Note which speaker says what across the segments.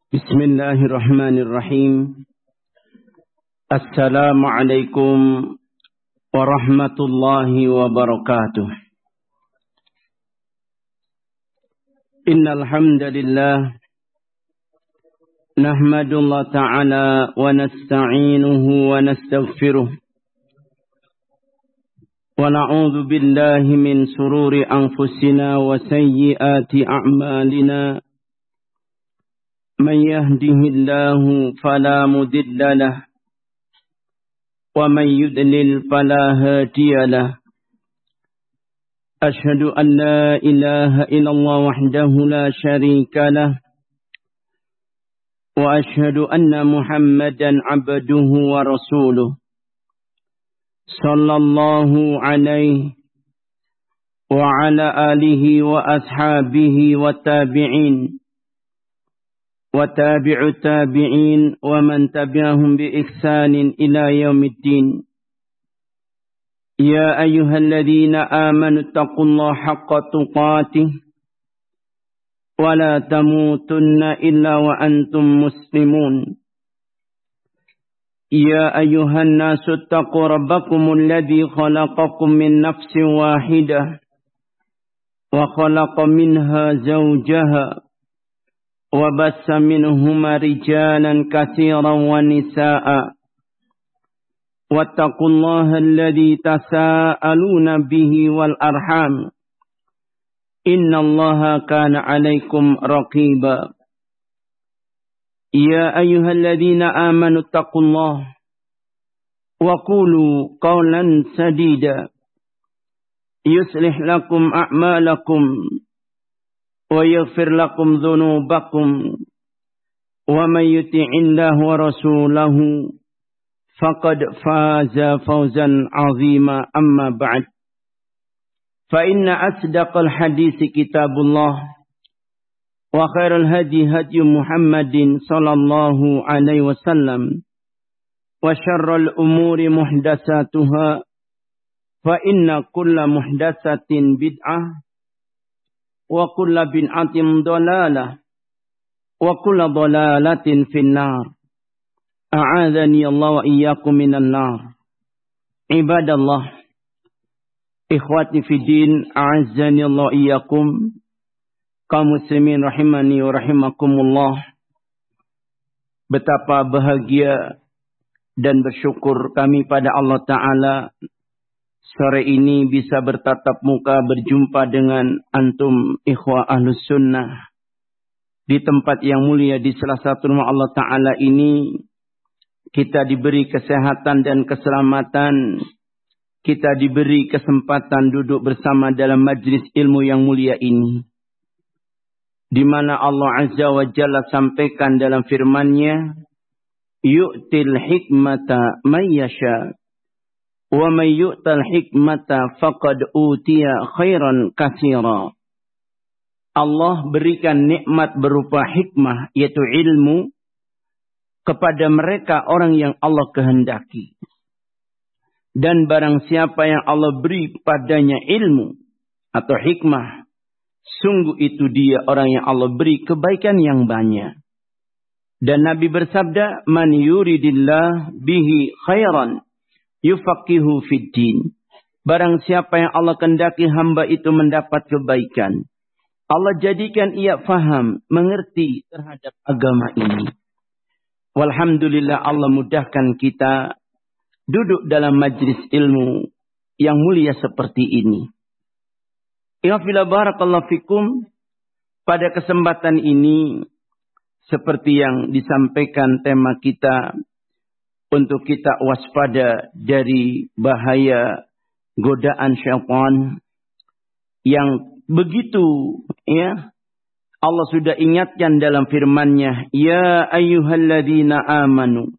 Speaker 1: Bismillahirrahmanirrahim. Assalamualaikum warahmatullahi wabarakatuh. Innal hamdalillah nahmadullah ta'ala wa nasta'inuhu wa nastaghfiruh. Wa na'udzu billahi min sururi anfusina wa sayyiati a'malina. من يهده الله فلا مضل له ومن يضلل فلا هادي له أشهد أن لا إله إلا الله وحده لا شريك له وأشهد أن محمدا عبده ورسوله صلى الله عليه وعلى آله وأصحابه والتابعين وتابع التابعين ومن تبعهم بإحسان إلى يوم الدين. يا أيها الذين آمنوا اتقوا الله حق تقاته ولا تموتن إلا وأنتم مسلمون. يا أيها الناس اتقوا ربكم الذي خلقكم من نفس واحدة وخلق منها زوجها وبث منهما رجالا كثيرا ونساء واتقوا الله الذي تساءلون به والأرحام إن الله كان عليكم رقيبا. يا أيها الذين آمنوا اتقوا الله وقولوا قولا سديدا يصلح لكم أعمالكم ويغفر لكم ذنوبكم ومن يطع الله ورسوله فقد فاز فوزا عظيما. أما بعد فإن أصدق الحديث كتاب الله وخير الهدي هدي محمد صلى الله عليه وسلم وشر الأمور محدثاتها فإن كل محدثة بدعة wa kullu bid'atin dhalalah wa kullu dhalalatin finnar. A'adzani Allah wa iyyakum minan nar. Ibadallah, ikhwati fiddin, a'azzani Allah wa iyyakum, kaum muslimin rahimani wa rahimakumullah. Betapa bahagia dan bersyukur kami pada Allah Ta'ala sore ini bisa bertatap muka berjumpa dengan antum ikhwah ahlus sunnah di tempat yang mulia di salah satu rumah Allah Ta'ala ini. Kita diberi kesehatan dan keselamatan, kita diberi kesempatan duduk bersama dalam majlis ilmu yang mulia ini, di mana Allah Azza wa Jalla sampaikan dalam firman-Nya, yu'til hikmata may yasha wa may yu'tal hikmata faqad utiya khairan katsira. Allah berikan nikmat berupa hikmah, yaitu ilmu, kepada mereka orang yang Allah kehendaki. Dan barang siapa yang Allah beri padanya ilmu atau hikmah, sungguh itu dia orang yang Allah beri kebaikan yang banyak. Dan Nabi bersabda, man yuridillah bihi khairan yufaqihu fid din. Barang siapa yang Allah kehendaki hamba itu mendapat kebaikan, Allah jadikan ia faham, mengerti terhadap agama ini. Walhamdulillah, Allah mudahkan kita duduk dalam majlis ilmu yang mulia seperti ini. Ya fillah, barakallahu fikum. Pada kesempatan ini, seperti yang disampaikan tema kita, untuk kita waspada dari bahaya godaan syaitan yang begitu, ya, Allah sudah ingatkan dalam firman-Nya, ya ayyuhalladzina amanu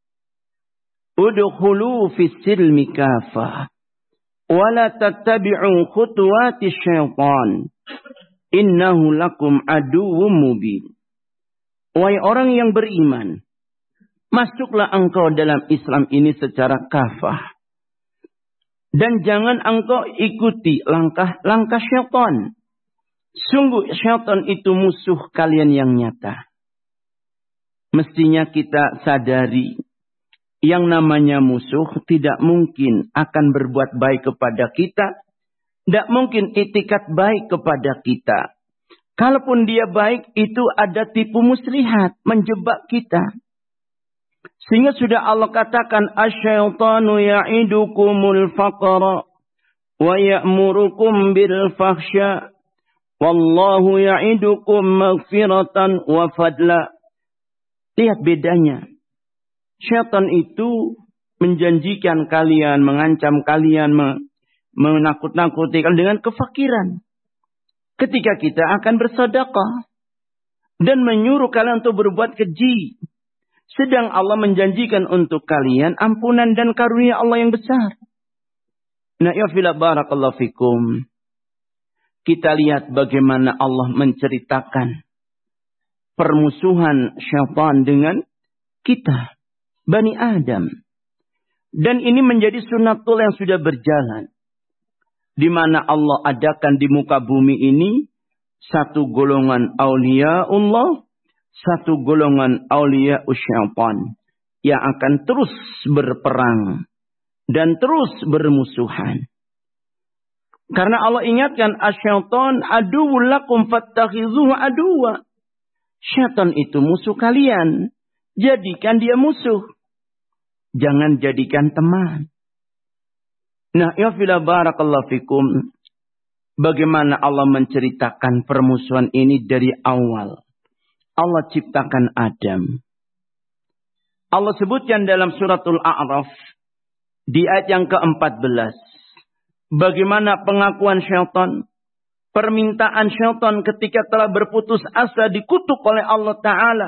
Speaker 1: udkhulu fis silmi kafah wa la tattabi'u khutuwatis syaitan innahu lakum aduwwum mubin. Wahai orang yang beriman, masuklah engkau dalam Islam ini secara kafah. Dan jangan engkau ikuti langkah-langkah syaitan. Sungguh syaitan itu musuh kalian yang nyata. mestinya kita sadari yang namanya musuh tidak mungkin akan berbuat baik kepada kita. Tidak mungkin itikat baik kepada kita. Kalaupun dia baik, itu ada tipu muslihat, menjebak kita. Sehingga sudah Allah katakan, asyaitanu ya'idukumul faqra wa ya'murukum bil fahsya wallahu ya'idukum maghfiratan wa fadla. Lihat bedanya. Syaitan itu menjanjikan kalian, mengancam kalian, menakut-nakuti kalian dengan kefakiran. Ketika kita akan bersedekah dan menyuruh kalian untuk berbuat keji. Sedang Allah menjanjikan untuk kalian ampunan dan karunia Allah yang besar. Nah, ya fila barakallahu fikum. Kita lihat bagaimana Allah menceritakan permusuhan syaitan dengan kita, Bani Adam. Dan ini menjadi sunnatul yang sudah berjalan. Di mana Allah adakan di muka bumi ini satu golongan aulia Allah, satu golongan aulia syaitan yang akan terus berperang dan terus bermusuhan. Karena Allah ingatkan asyaitan aduwwul lakum fattakhidhuhu aduwwa. Syaitan itu musuh kalian, jadikan dia musuh. Jangan jadikan teman. Nah, ya fila barakallahu fikum. Bagaimana Allah menceritakan permusuhan ini dari awal. Allah ciptakan Adam. Allah sebutkan dalam suratul A'raf. Di ayat yang ke-14. Bagaimana pengakuan syaitan. Permintaan syaitan ketika telah berputus asa dikutuk oleh Allah Ta'ala.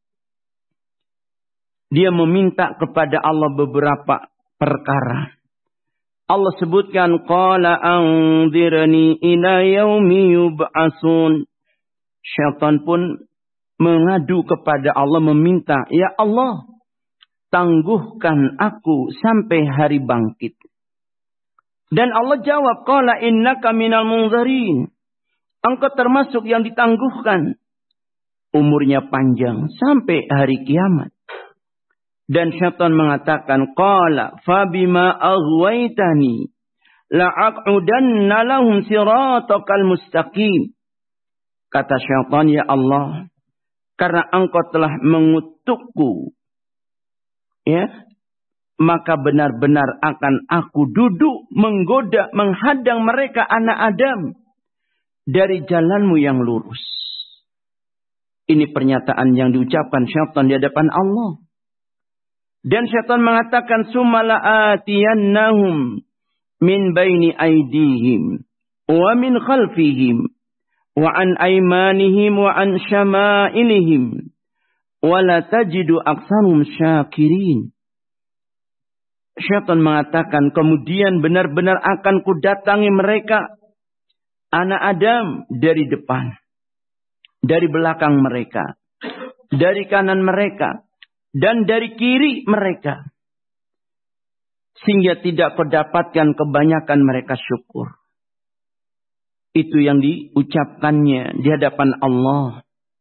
Speaker 1: Dia meminta kepada Allah beberapa perkara. Allah sebutkan qala anzirni ila yaumi yub'atsun. Syaitan pun mengadu kepada Allah meminta, ya Allah, tangguhkan aku sampai hari bangkit. Dan Allah jawab, qala innaka minal munzirin. Engkau termasuk yang ditangguhkan. Umurnya panjang sampai hari kiamat. Dan syaitan mengatakan, qala fabima aghwaytani la'aq'udanna lahum siratakal mustaqim. Kata syaitan, ya Allah, karena engkau telah mengutukku, ya, maka benar-benar akan aku duduk menggoda, menghadang mereka anak Adam dari jalanmu yang lurus. Ini pernyataan yang diucapkan syaitan di hadapan Allah. Dan syaitan mengatakan sumala'atiyannahum min baini aydihim wa min khalfihim wa an aymanihim wa an syama'ilihim wa la tajidu aktsarum syakirin. Syaitan mengatakan kemudian benar-benar akan kudatangi mereka anak Adam dari depan, dari belakang mereka, dari kanan mereka, dan dari kiri mereka. Sehingga tidak kau dapatkan kebanyakan mereka syukur. Itu yang diucapkannya di hadapan Allah.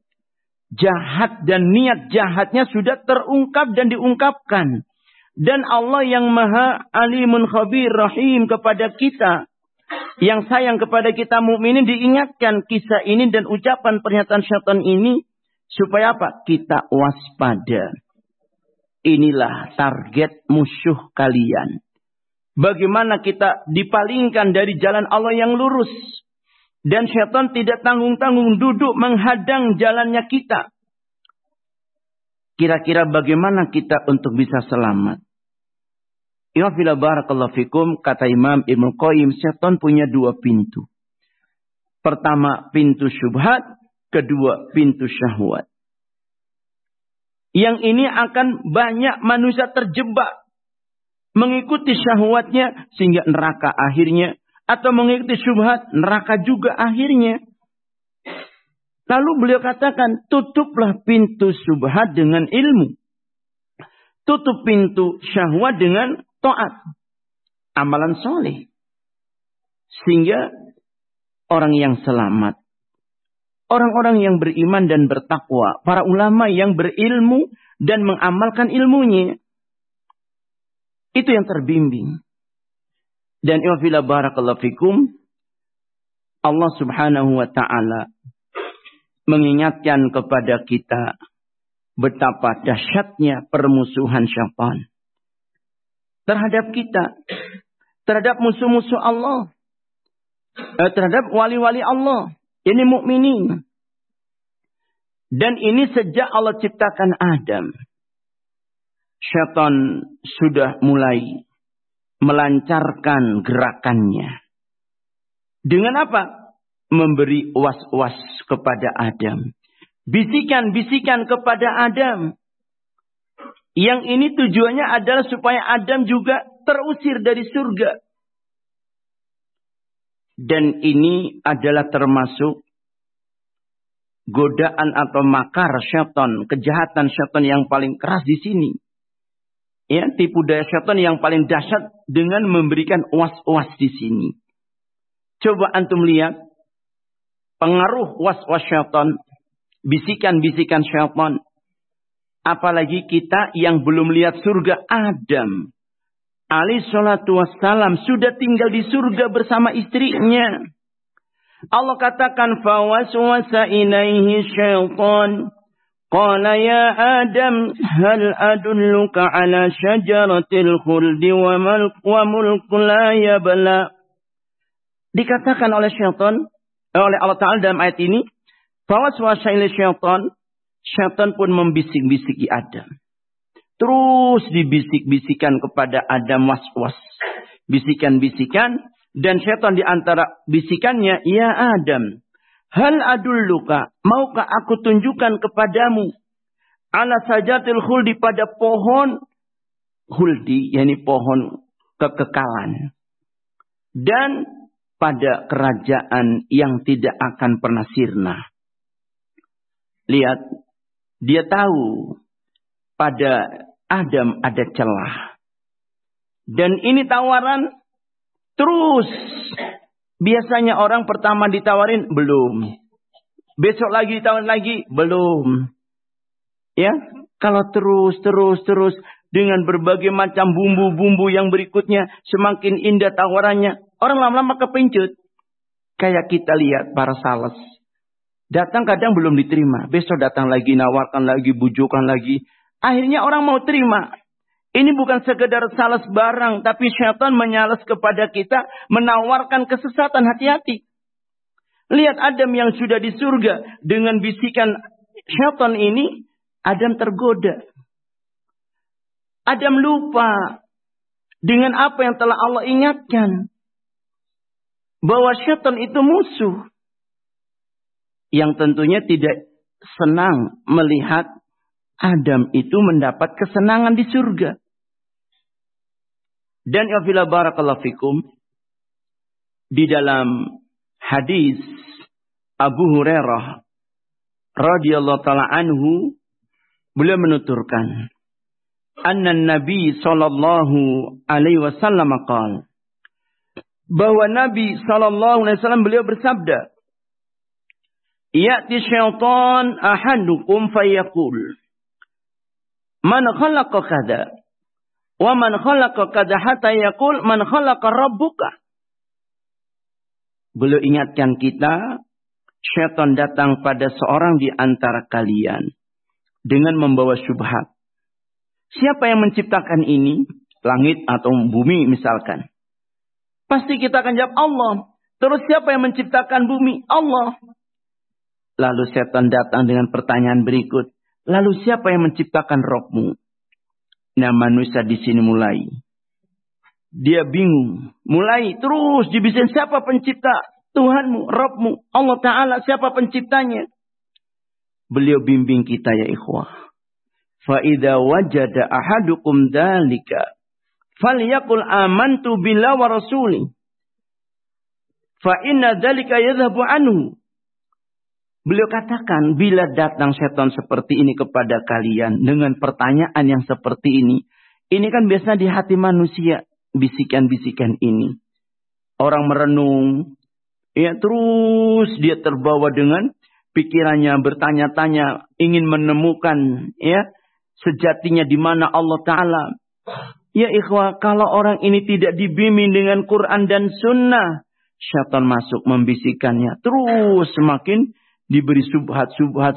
Speaker 1: Jahat dan niat jahatnya sudah terungkap dan diungkapkan. Dan Allah yang maha alimun khabir rahim kepada kita. Yang sayang kepada kita mukminin diingatkan kisah ini dan ucapan pernyataan syaitan ini. Supaya apa? Kita waspada. Inilah target musuh kalian. Bagaimana kita dipalingkan dari jalan Allah yang lurus. Dan syaitan tidak tanggung-tanggung duduk menghadang jalannya kita. Kira-kira bagaimana kita untuk bisa selamat? Ya fila barakallahu fikum, kata Imam Ibnu Qayyim, syaitan punya dua pintu. Pertama pintu syubhat, kedua pintu syahwat. Yang ini akan banyak manusia terjebak. Mengikuti syahwatnya sehingga neraka akhirnya. Atau mengikuti syubhat, neraka juga akhirnya. Lalu beliau katakan, tutuplah pintu syubhat dengan ilmu. Tutup pintu syahwat dengan taat. Amalan soleh. Sehingga orang yang selamat Orang-orang yang beriman dan bertakwa. Para ulama yang berilmu dan mengamalkan ilmunya. Itu yang terbimbing. Dan ifila barakallahu fikum, Allah subhanahu wa ta'ala mengingatkan kepada kita betapa dahsyatnya permusuhan syaitan terhadap kita, terhadap musuh-musuh Allah, terhadap wali-wali Allah, ini mukminin. Dan ini sejak Allah ciptakan Adam, syaitan sudah mulai melancarkan gerakannya. Dengan apa? Memberi was-was kepada Adam. Bisikan-bisikan kepada Adam. Yang ini tujuannya adalah supaya Adam juga terusir dari surga. Dan ini adalah termasuk godaan atau makar syaitan, kejahatan syaitan yang paling keras di sini. Ya, tipu daya syaitan yang paling dahsyat dengan memberikan was-was di sini. Coba antum lihat pengaruh was-was syaitan, bisikan-bisikan syaitan. Apalagi kita yang belum lihat surga. Adam alaihi salatu wassalam sudah tinggal di surga bersama istrinya. Allah katakan fawaswasa ilaihi syaitan qala ya Adam hal adulluka ala syajaratil khuldi wa mulkun la yabla. Dikatakan oleh syaitan, oleh Allah Ta'ala dalam ayat ini, fawaswasa ilaihi syaitan, syaitan pun membisik-bisiki Adam. Terus dibisik-bisikan kepada Adam was-was. Bisikan-bisikan. Dan syaitan di antara bisikannya, ya Adam, hal adulluka, maukah aku tunjukkan kepadamu, ala sajatil khuldi, pada pohon khuldi, yakni pohon kekekalan. Dan pada kerajaan yang tidak akan pernah sirna. Lihat, dia tahu pada Adam ada celah. Dan ini tawaran terus. Biasanya orang pertama ditawarin, belum. Besok lagi ditawarin lagi, belum. Ya, kalau terus dengan berbagai macam bumbu-bumbu yang berikutnya, semakin indah tawarannya, orang lama-lama kepincut. Kayak kita lihat para sales. Datang kadang belum diterima, besok datang lagi, nawarkan lagi, bujukan lagi. Akhirnya orang mau terima. Ini bukan sekedar sales barang, tapi syaitan menyales kepada kita, menawarkan kesesatan, hati-hati. Lihat Adam yang sudah di surga, dengan bisikan syaitan ini, Adam tergoda. Adam lupa dengan apa yang telah Allah ingatkan. Bahwa syaitan itu musuh. Yang tentunya tidak senang melihat Adam itu mendapat kesenangan di surga. Dan ya barakallahu fikum, di dalam hadis Abu Hurairah radhiyallahu taala anhu, beliau menuturkan, anna Nabi sallallahu alaihi wasallam qala, bahwa Nabi sallallahu alaihi wasallam beliau bersabda, ya'ti syaitan ahadukum fayaqul, man khalaqa kada wa man khalaqa kada hatta yaqul man khalaqa rabbuka. Beliau ingatkan kita, syaitan datang pada seorang di antara kalian dengan membawa syubhat. Siapa yang menciptakan ini? Langit atau bumi misalkan. Pasti kita akan jawab Allah. Terus siapa yang menciptakan bumi? Allah. Lalu syaitan datang dengan pertanyaan berikut. Lalu siapa yang menciptakan rohmu? Nah, manusia di sini mulai. Dia bingung. Mulai terus dibisikin, siapa pencipta? Tuhanmu, Rabbmu, Allah Ta'ala, siapa penciptanya? Beliau bimbing kita ya ikhwah. Fa'idha wajada ahadukum dhalika, falyaqul amantu billah wa rasuli. Fa'inna dhalika yadhabu anhu. Beliau katakan, bila datang setan seperti ini kepada kalian dengan pertanyaan yang seperti ini kan biasa di hati manusia, bisikan-bisikan ini. Orang merenung, ya terus dia terbawa dengan pikirannya bertanya-tanya, ingin menemukan ya sejatinya di mana Allah Ta'ala. Ya ikhwah, kalau orang ini tidak dibimbing dengan Quran dan Sunnah, syaitan masuk membisikkannya. Terus semakin diberi subhat.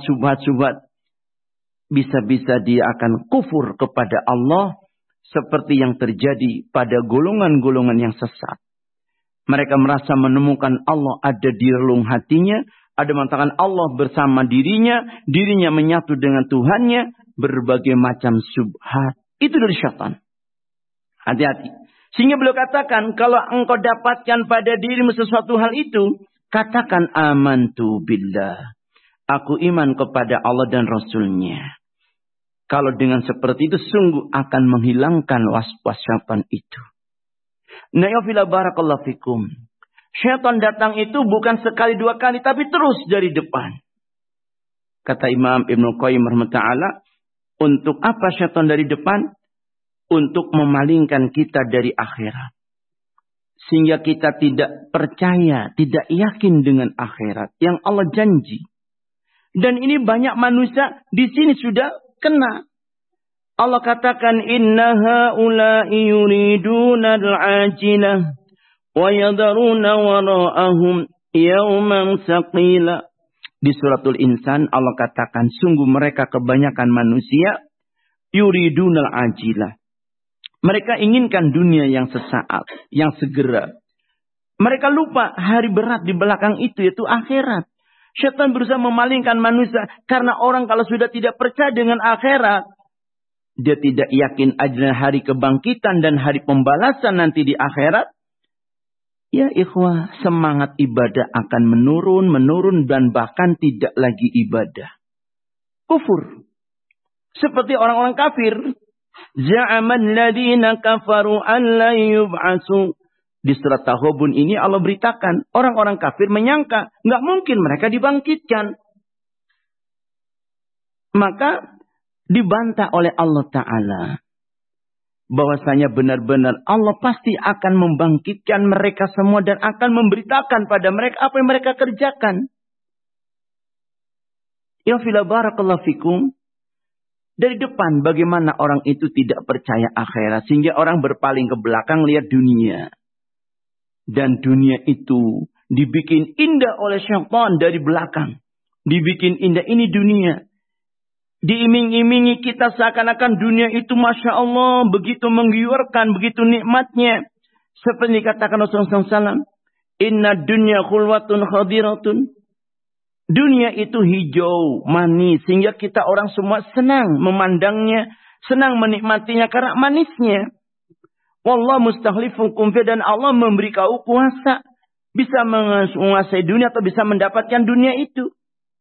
Speaker 1: Bisa-bisa dia akan kufur kepada Allah. Seperti yang terjadi pada golongan-golongan yang sesat. Mereka merasa menemukan Allah ada di relung hatinya. Ada mengatakan Allah bersama dirinya. Dirinya menyatu dengan Tuhannya. Berbagai macam subhat. Itu dari syaitan. Hati-hati. Sehingga beliau katakan, kalau engkau dapatkan pada dirimu sesuatu hal itu, katakan amantu billah. Aku iman kepada Allah dan Rasulnya. Kalau dengan seperti itu sungguh akan menghilangkan was-was syaitan itu. Nah ya fila barakallahu fikum. Syaitan datang itu bukan sekali dua kali, tapi terus dari depan. Kata Imam Ibnu Qayyim rahimahullah, untuk apa syaitan dari depan? Untuk memalingkan kita dari akhirat. Sehingga kita tidak percaya, tidak yakin dengan akhirat yang Allah janji. Dan ini banyak manusia di sini sudah kena. Allah katakan inna haula'i yuriduna al-ajilah wa yadharuna wara'ahum yawman saqila. Di suratul Insan Allah katakan sungguh mereka kebanyakan manusia yuriduna al-ajilah. Mereka inginkan dunia yang sesaat, yang segera. Mereka lupa hari berat di belakang itu, yaitu akhirat. Syaitan berusaha memalingkan manusia. Karena orang kalau sudah tidak percaya dengan akhirat, dia tidak yakin adanya hari kebangkitan dan hari pembalasan nanti di akhirat. Ya ikhwah, semangat ibadah akan menurun dan bahkan tidak lagi ibadah. Kufur. Seperti orang-orang kafir. Za'aman ladina kafaru an la yub'asu. Di surat Taghabun ini Allah beritakan, orang-orang kafir menyangka enggak mungkin mereka dibangkitkan. Maka dibantah oleh Allah Ta'ala bahwasanya benar-benar Allah pasti akan membangkitkan mereka semua dan akan memberitakan pada mereka apa yang mereka kerjakan. Ya fila barakallahu fikum. Dari depan bagaimana orang itu tidak percaya akhirat. Sehingga orang berpaling ke belakang lihat dunia. Dan dunia itu dibikin indah oleh syaitan dari belakang. Dibikin indah ini dunia. Diiming-imingi kita seakan-akan dunia itu Masya Allah begitu menggiurkan, begitu nikmatnya. Seperti dikatakan Rasulullah SAW. Inna dunya khulwatun khadiratun. Dunia itu hijau, manis. Sehingga kita orang semua senang memandangnya. Senang menikmatinya karena manisnya. Wallah mustakhlifukum fi, dan Allah memberi kau kuasa. Bisa menguasai dunia atau bisa mendapatkan dunia itu.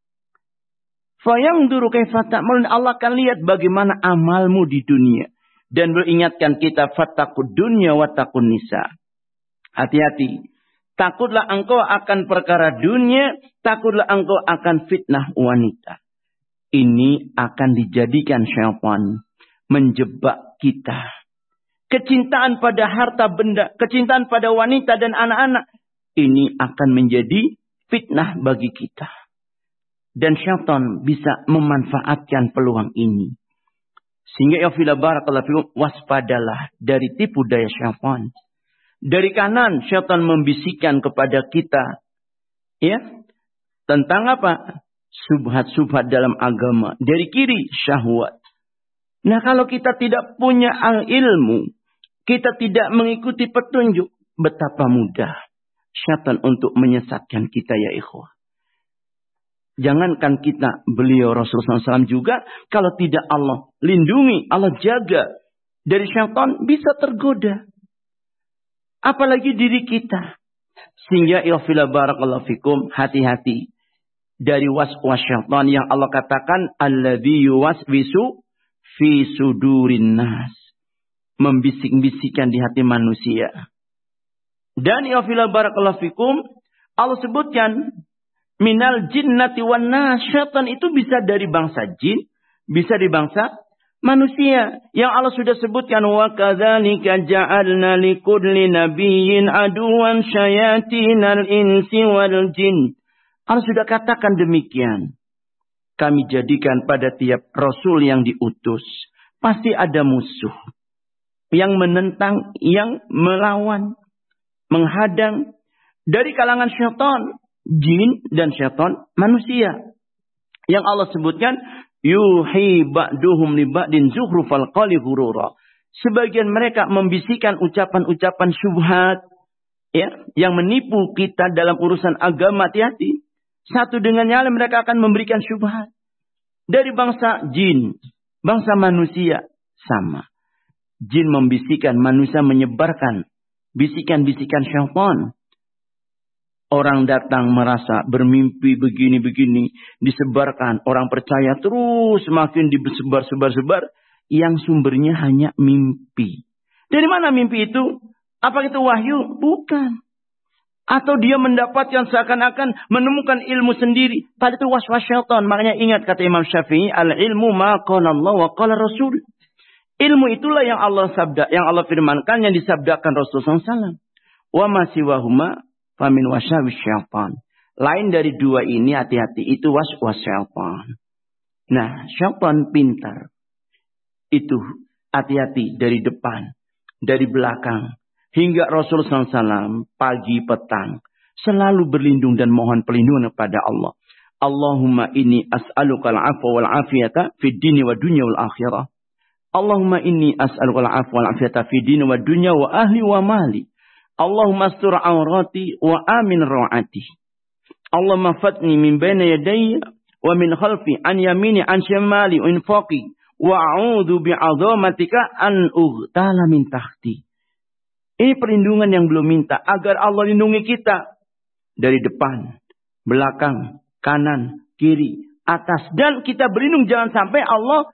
Speaker 1: Fayangduru kaifa ta'malun. Allah akan lihat bagaimana amalmu di dunia. Dan beringatkan kita fattaqud dunya wa taqun nisa. Hati-hati. Takutlah engkau akan perkara dunia. Takutlah engkau akan fitnah wanita. Ini akan dijadikan syaitan menjebak kita. Kecintaan pada harta benda. Kecintaan pada wanita dan anak-anak. Ini akan menjadi fitnah bagi kita. Dan syaitan bisa memanfaatkan peluang ini. Sehingga ya fila barakallahu fikum, waspadalah dari tipu daya syaitan. Dari kanan syaitan membisikkan kepada kita. Ya. Tentang apa? Subhat-subhat dalam agama. Dari kiri syahwat. Nah kalau kita tidak punya ilmu. Kita tidak mengikuti petunjuk. Betapa mudah syaitan untuk menyesatkan kita ya ikhwah. Jangankan kita, beliau Rasulullah SAW juga. Kalau tidak Allah lindungi, Allah jaga. Dari syaitan bisa tergoda. Apalagi diri kita. Sehingga ilfila barakallahu fikum, hati-hati. Dari waswas syaitan yang Allah katakan. Alladhi yuwaswisu fi sudurin nas. Membisik-bisikkan di hati manusia. Dan ilfila barakallahu fikum, Allah sebutkan. Minal jinnati wan nas. Syaitan itu bisa dari bangsa jin. Bisa di bangsa manusia. Yang Allah sudah sebutkan. Wa kadzalika ja'alna likulli nabiyyin aduwan syayatinal insi wal jin. Allah sudah katakan demikian. Kami jadikan pada tiap Rasul yang diutus, pasti ada musuh. Yang menentang, yang melawan, menghadang. Dari kalangan syaitan, jin dan syaitan manusia. Yang Allah sebutkan, yuhi ba'duhum li ba'din zuhrufal qawli ghurura. Sebagian mereka membisikkan ucapan-ucapan syubhat, ya, yang menipu kita dalam urusan agama. Hati-hati. Satu dengan yang lain mereka akan memberikan syubhat. Dari bangsa jin, bangsa manusia, sama. Jin membisikkan, manusia menyebarkan bisikan-bisikan syaitan. Orang datang merasa bermimpi begini-begini, disebarkan. Orang percaya terus semakin disebar-sebar-sebar. Yang sumbernya hanya mimpi. Dari mana mimpi itu? Apa itu wahyu? Bukan. Atau dia mendapatkan seakan-akan menemukan ilmu sendiri. Padahal itu waswas syaitan. Makanya ingat kata Imam Syafi'i, al-ilmu ma qala Allah wa qala Rasul. Ilmu itulah yang Allah firmankan, yang disabdakan Rasulullah SAW. Wa ma siwahuma famin wasyawis syaitan. Lain dari dua ini, hati-hati, itu waswas syaitan. Nah, syaitan pintar. Itu hati-hati dari depan, dari belakang. Hingga Rasulullah SAW pagi petang selalu berlindung dan mohon perlindungan kepada Allah. Allahumma inni as'aluka al-'afwa wal 'afiyata fid dini wa dunya wal akhirah. Allahumma inni as'aluka al-'afwa wal 'afiyata fid dini wa dunya wa ahli wa mali. Allahumma astur 'aurati wa amin rawati. Allahumma fatni min bayna yadayya wa min khalfi an yamini an shimali wa infaqi wa a'udzu bi'azamatika an ughtala min tahti. Ini perlindungan yang belum minta. Agar Allah lindungi kita. Dari depan, belakang, kanan, kiri, atas. Dan kita berlindung jangan sampai Allah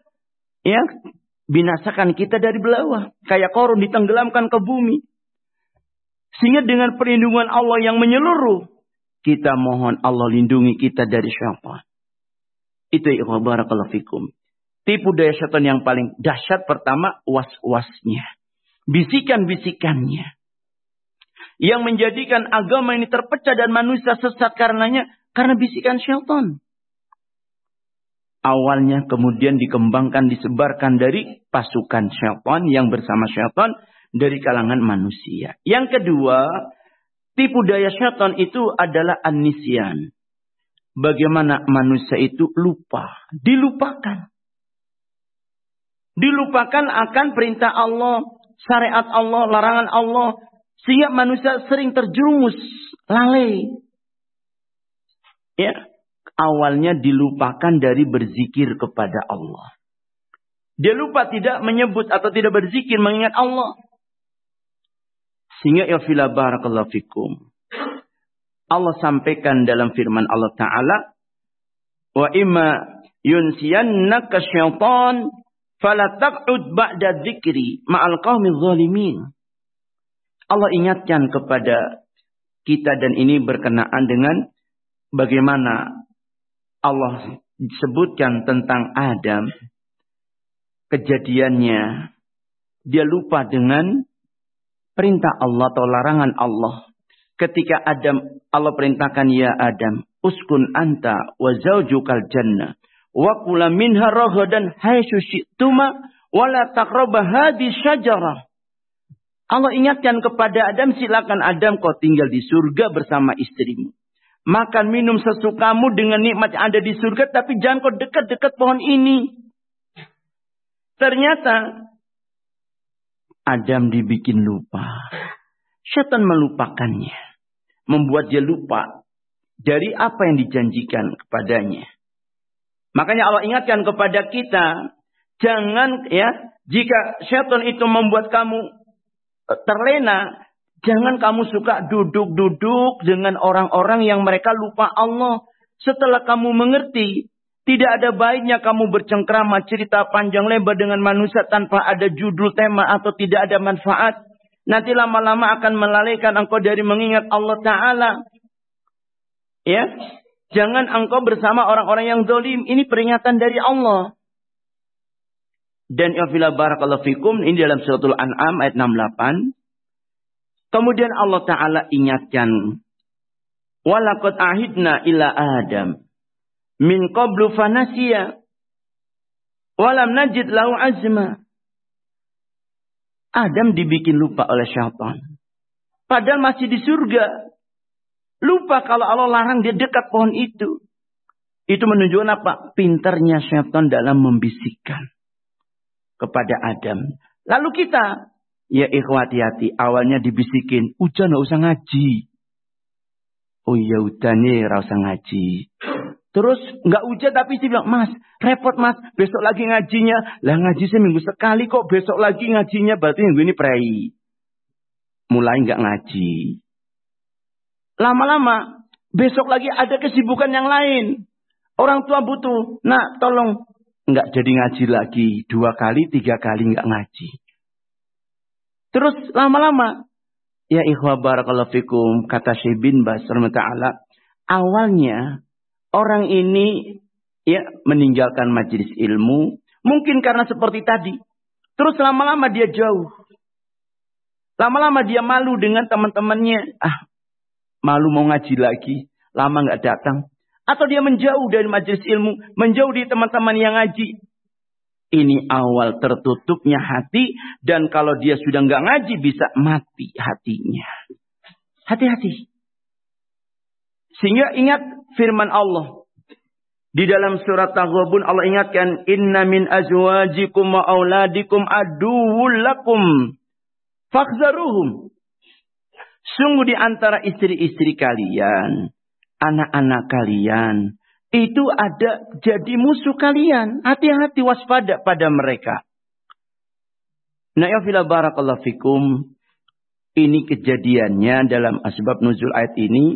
Speaker 1: binasakan kita dari bawah. Kayak Qarun ditenggelamkan ke bumi. Sehingga dengan perlindungan Allah yang menyeluruh. Kita mohon Allah lindungi kita dari syaitan. Itu ya barakallahu fikum. Tipu daya syaitan yang paling dahsyat pertama was-wasnya. Bisikan-bisikannya. Yang menjadikan agama ini terpecah dan manusia sesat karenanya. Karena bisikan syaitan. Awalnya kemudian dikembangkan, disebarkan dari pasukan syaitan yang bersama syaitan dari kalangan manusia. Yang kedua, tipu daya syaitan itu adalah an-nisyan. Bagaimana manusia itu lupa. Dilupakan. Dilupakan akan perintah Allah. Syariat Allah, larangan Allah. Sehingga manusia sering terjerumus, lalai. Ya, awalnya dilupakan dari berzikir kepada Allah. Dia lupa tidak menyebut atau tidak berzikir mengingat Allah. Sehingga ya fila barakallahu fikum. Allah sampaikan dalam firman Allah Ta'ala. Wa imma yunsiyannaka syaitan. Fala taq'ud ba'da dzikri ma'al qaumidz zalimin. Allah ingatkan kepada kita dan ini berkenaan dengan bagaimana Allah sebutkan tentang Adam. Kejadiannya dia lupa dengan perintah Allah atau larangan Allah. Ketika Allah perintahkan ya Adam, uskun anta wa zaujukal jannah. Wa kula minha ragadan haitsu syi'tuma wa la taqrabu hadhihi syajarah. Allah ingatkan kepada Adam, silakan Adam kau tinggal di surga bersama istrimu. Makan minum sesukamu dengan nikmat yang ada di surga, tapi jangan kau dekat-dekat pohon ini. Ternyata Adam dibikin lupa. Syaitan melupakannya, membuat dia lupa dari apa yang dijanjikan kepadanya. Makanya Allah ingatkan kepada kita, jangan jika syaitan itu membuat kamu terlena, jangan kamu suka duduk-duduk dengan orang-orang yang mereka lupa Allah. Setelah kamu mengerti, tidak ada baiknya kamu bercengkrama cerita panjang lebar dengan manusia tanpa ada judul tema atau tidak ada manfaat. Nanti lama-lama akan melalaikan engkau dari mengingat Allah Ta'ala. Ya. Jangan engkau bersama orang-orang yang zalim. Ini peringatan dari Allah. Dan ya fila barakallahu fikum. Ini dalam suratul An'am ayat 68. Kemudian Allah Ta'ala ingatkan Walaqad ahidna ila Adam min qablu fanasiya walam najid lahu azma. Adam dibikin lupa oleh syaitan. Padahal masih di surga. Lupa kalau Allah larang dia dekat pohon itu. Itu menunjukkan apa? Pintarnya syaitan dalam membisikkan kepada Adam. Lalu kita, ya ikhwati hati, awalnya dibisikin, udah gak usah ngaji. Oh ya udah nih, gak usah ngaji. Terus gak hujan tapi dia bilang, Mas, repot Mas, besok lagi ngajinya. Lah ngaji seminggu sekali kok, besok lagi ngajinya, berarti minggu ini prei. Mulai gak ngaji. Lama-lama, besok lagi ada kesibukan yang lain. Orang tua butuh, nak tolong. Nggak jadi ngaji lagi. 2 kali, 3 kali nggak ngaji. Terus lama-lama. Ya ikhwah barakallahu fikum. Kata Syekh bin Baz rahimahullah. Awalnya orang ini ya meninggalkan majelis ilmu. Mungkin karena seperti tadi. Terus lama-lama dia jauh. Lama-lama dia malu dengan teman-temannya. Malu mau ngaji lagi. Lama nggak datang. Atau dia menjauh dari majelis ilmu. Menjauh dari teman-teman yang ngaji. Ini awal tertutupnya hati. Dan kalau dia sudah nggak ngaji bisa mati hatinya. Hati-hati. Sehingga ingat firman Allah. Di dalam surat Taghabun Allah ingatkan. Inna min azwajikum wa auladikum aduwwul lakum. Fakhzaruhum. Sungguh di antara istri-istri kalian. Anak-anak kalian. Itu ada jadi musuh kalian. Hati-hati waspada pada mereka. Nah ya fila barakallahu fikum. Ini kejadiannya dalam asbab nuzul ayat ini.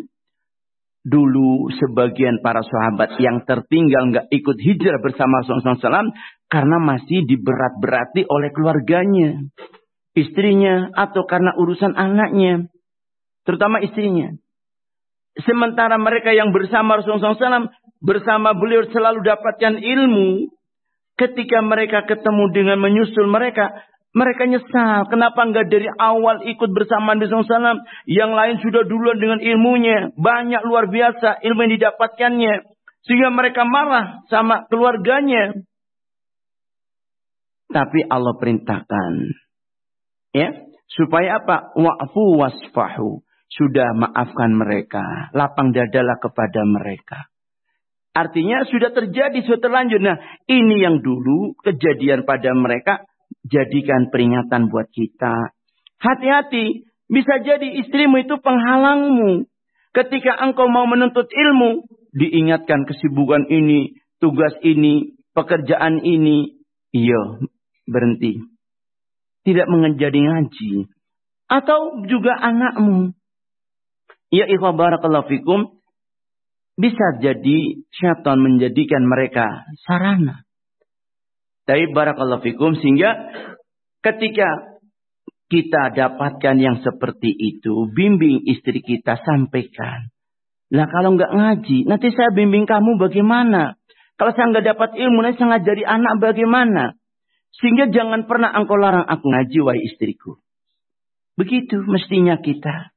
Speaker 1: Dulu sebagian para sahabat yang tertinggal nggak ikut hijrah bersama Rasulullah SAW. Karena masih diberat-berati oleh keluarganya. Istrinya atau karena urusan anaknya. Terutama istrinya. Sementara mereka yang bersama Rasulullah SAW, bersama beliau selalu dapatkan ilmu. Ketika mereka ketemu dengan menyusul mereka, mereka nyesal. Kenapa enggak dari awal ikut bersama Rasulullah SAW? Yang lain sudah duluan dengan ilmunya. Banyak luar biasa ilmu yang didapatkannya. Sehingga mereka marah sama keluarganya. Tapi Allah perintahkan. Ya, supaya apa? Wa'fu wasfahu. Sudah maafkan mereka. Lapang dadalah kepada mereka. Artinya sudah terjadi, sudah terlanjur. Nah ini yang dulu kejadian pada mereka. Jadikan peringatan buat kita. Hati-hati. Bisa jadi istrimu itu penghalangmu. Ketika engkau mau menuntut ilmu. Diingatkan kesibukan ini. Tugas ini. Pekerjaan ini. Iya, berhenti. Tidak menjadi ngaji. Atau juga anakmu. Ya ikhwah barakallahu fikum. Bisa jadi syaitan menjadikan mereka sarana. Tapi barakallahu fikum. Sehingga ketika kita dapatkan yang seperti itu. Bimbing istri kita, sampaikan. Nah kalau nggak ngaji. Nanti saya bimbing kamu bagaimana? Kalau saya nggak dapat ilmu. Nanti saya ngajari anak bagaimana? Sehingga jangan pernah engkau larang aku ngaji wahai istriku. Begitu mestinya kita.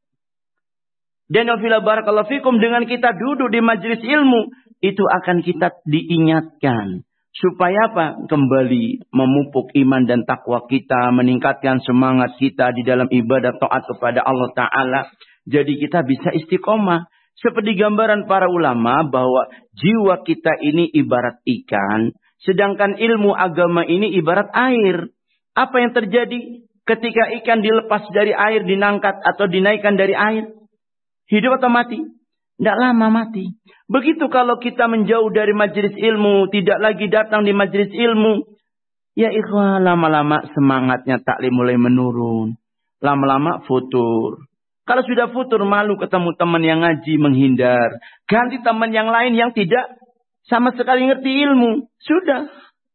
Speaker 1: Dan wafila barakallahu fikum dengan kita duduk di majelis ilmu. Itu akan kita diingatkan. Supaya apa? Kembali memupuk iman dan takwa kita. Meningkatkan semangat kita di dalam ibadah taat kepada Allah Ta'ala. Jadi kita bisa istiqomah. Seperti gambaran para ulama bahwa jiwa kita ini ibarat ikan. Sedangkan ilmu agama ini ibarat air. Apa yang terjadi ketika ikan dilepas dari air, dinangkat atau dinaikkan dari air? Hidup atau mati? Tidak lama mati. Begitu kalau kita menjauh dari majelis ilmu, tidak lagi datang di majelis ilmu. Ya ikhwah, lama-lama semangatnya taklim mulai menurun. Lama-lama futur. Kalau sudah futur, malu ketemu teman yang ngaji, menghindar. Ganti teman yang lain yang tidak sama sekali ngerti ilmu. Sudah.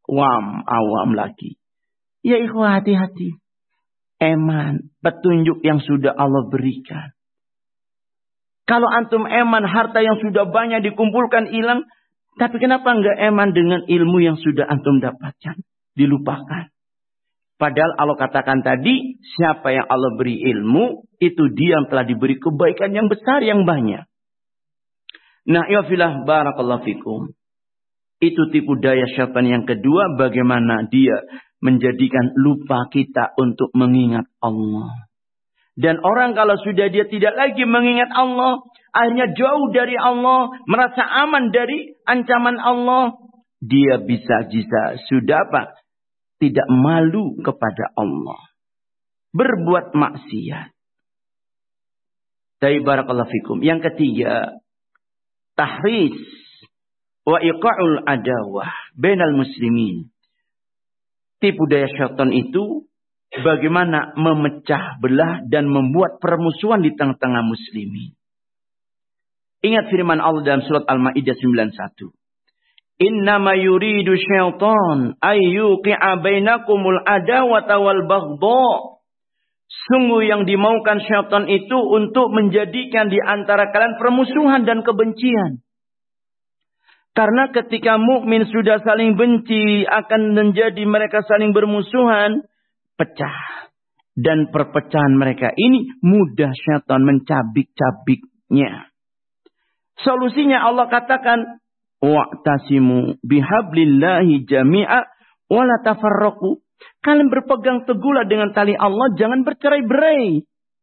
Speaker 1: Awam lagi. Ya ikhwah, hati-hati. Eman, petunjuk yang sudah Allah berikan. Kalau antum eman, harta yang sudah banyak dikumpulkan hilang. Tapi kenapa enggak eman dengan ilmu yang sudah antum dapatkan? Dilupakan. Padahal Allah katakan tadi, siapa yang Allah beri ilmu, itu dia yang telah diberi kebaikan yang besar, yang banyak. Nah, ya filah barakallahu fikum. Itu tipu daya syaitan yang kedua, bagaimana dia menjadikan lupa kita untuk mengingat Allah. Dan orang kalau sudah dia tidak lagi mengingat Allah, akhirnya jauh dari Allah, merasa aman dari ancaman Allah, dia bisa sudah apa? Tidak malu kepada Allah. Berbuat maksiat. Tapi barakallahu fikum. Yang ketiga, tahris wa iqa'ul adawah bainal muslimin. Tipu daya syaitan itu bagaimana memecah belah dan membuat permusuhan di tengah-tengah muslimin. Ingat firman Allah dalam surat Al-Maidah 91. Innama yuridu syaitan ayyuqi'a bainakumul adawata wal baghdha. Sungguh yang dimaukan syaitan itu untuk menjadikan di antara kalian permusuhan dan kebencian. Karena ketika mukmin sudah saling benci, akan menjadi mereka saling bermusuhan, pecah. Dan perpecahan mereka ini mudah syaitan mencabik-cabiknya. Solusinya Allah katakan, wa'tasimu bihablillahi jami'a wa la tafarraqu. Kalian berpegang teguhlah dengan tali Allah, jangan bercerai-berai.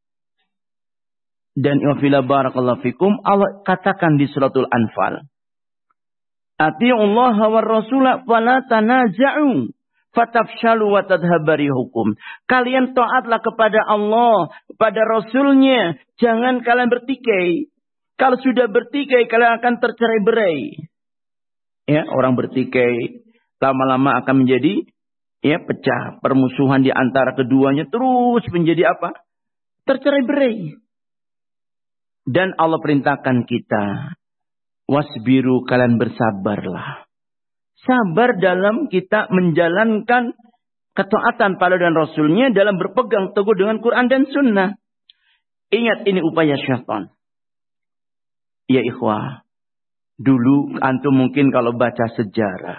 Speaker 1: Dan ya barakallahu fikum, Allah katakan di suratul Anfal, Ati'ullaha war rasula fala tanaza'u fatafshalu wa tadhhabari hukum. Kalian taatlah kepada Allah, kepada Rasulnya, jangan kalian bertikai. Kalau sudah bertikai, kalian akan tercerai-berai. Ya, orang bertikai lama-lama akan menjadi pecah. Permusuhan di antara keduanya terus menjadi apa? Tercerai-berai. Dan Allah perintahkan kita, wasbiru, kalian bersabarlah. Sabar dalam kita menjalankan ketaatan pada dan Rasulnya dalam berpegang teguh dengan Quran dan Sunnah. Ingat, ini upaya syaitan. Ya ikhwah, dulu antum mungkin kalau baca sejarah,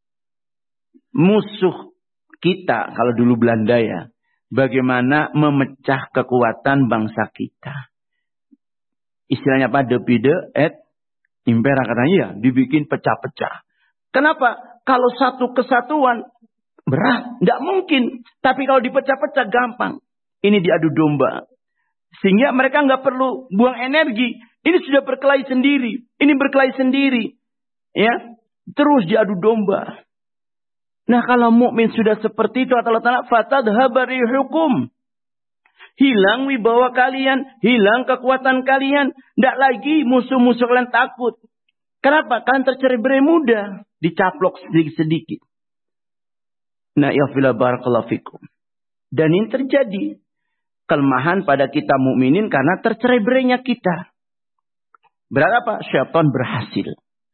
Speaker 1: musuh kita kalau dulu Belanda ya, bagaimana memecah kekuatan bangsa kita. Istilahnya apa? Divide et impera, katanya ya, dibikin pecah-pecah. Kenapa? Kalau satu kesatuan berat, tidak mungkin. Tapi kalau dipecah-pecah gampang. Ini diadu domba. Sehingga mereka nggak perlu buang energi. Ini sudah berkelahi sendiri. Ini berkelahi sendiri. Ya, terus diadu domba. Nah, kalau mukmin sudah seperti itu, Allah Ta'ala fatadhabari hukum. Hilang wibawa kalian, hilang kekuatan kalian. Tidak lagi musuh-musuh kalian takut. Kenapa? Kalian tercerai-berai mudah. Dicaplok sedikit-sedikit. Nah, ya fila barakallahu fikum. Dan ini terjadi. Kelemahan pada kita mukminin karena tercerai-berainya kita. Berapa? Syaitan berhasil.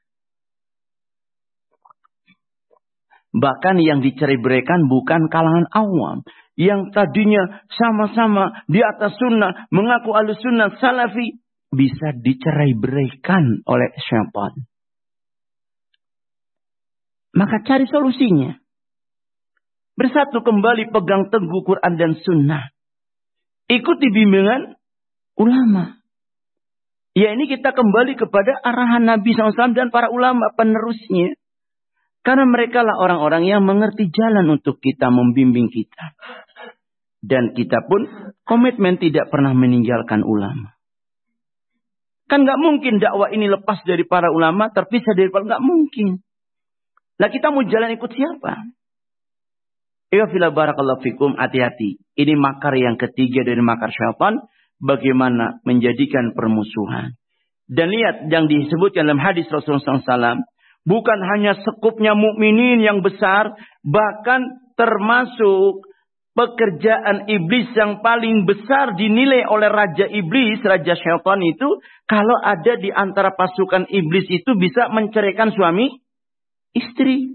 Speaker 1: Bahkan yang dicerai-beraikan bukan kalangan awam. Yang tadinya sama-sama di atas sunnah, mengaku ahlus sunnah salafi, bisa dicerai-beraikan oleh syaitan. Maka cari solusinya. Bersatu kembali, pegang teguh Quran dan sunnah. Ikuti bimbingan ulama. Ya, ini kita kembali kepada arahan Nabi SAW dan para ulama penerusnya. Karena mereka lah orang-orang yang mengerti jalan untuk kita, membimbing kita. Dan kita pun komitmen tidak pernah meninggalkan ulama. Kan gak mungkin dakwah ini lepas dari para ulama, terpisah dari para, gak mungkin. Lah kita mau jalan ikut siapa? Ya fila barakallahu fikum, hati-hati. Ini makar yang ketiga dari makar syaitan. Bagaimana menjadikan permusuhan. Dan lihat yang disebutkan dalam hadis Rasulullah SAW. Bukan hanya sekupnya mukminin yang besar. Bahkan termasuk pekerjaan iblis yang paling besar dinilai oleh Raja Iblis, Raja Syaitan itu. Kalau ada di antara pasukan iblis itu bisa menceraikan suami istri.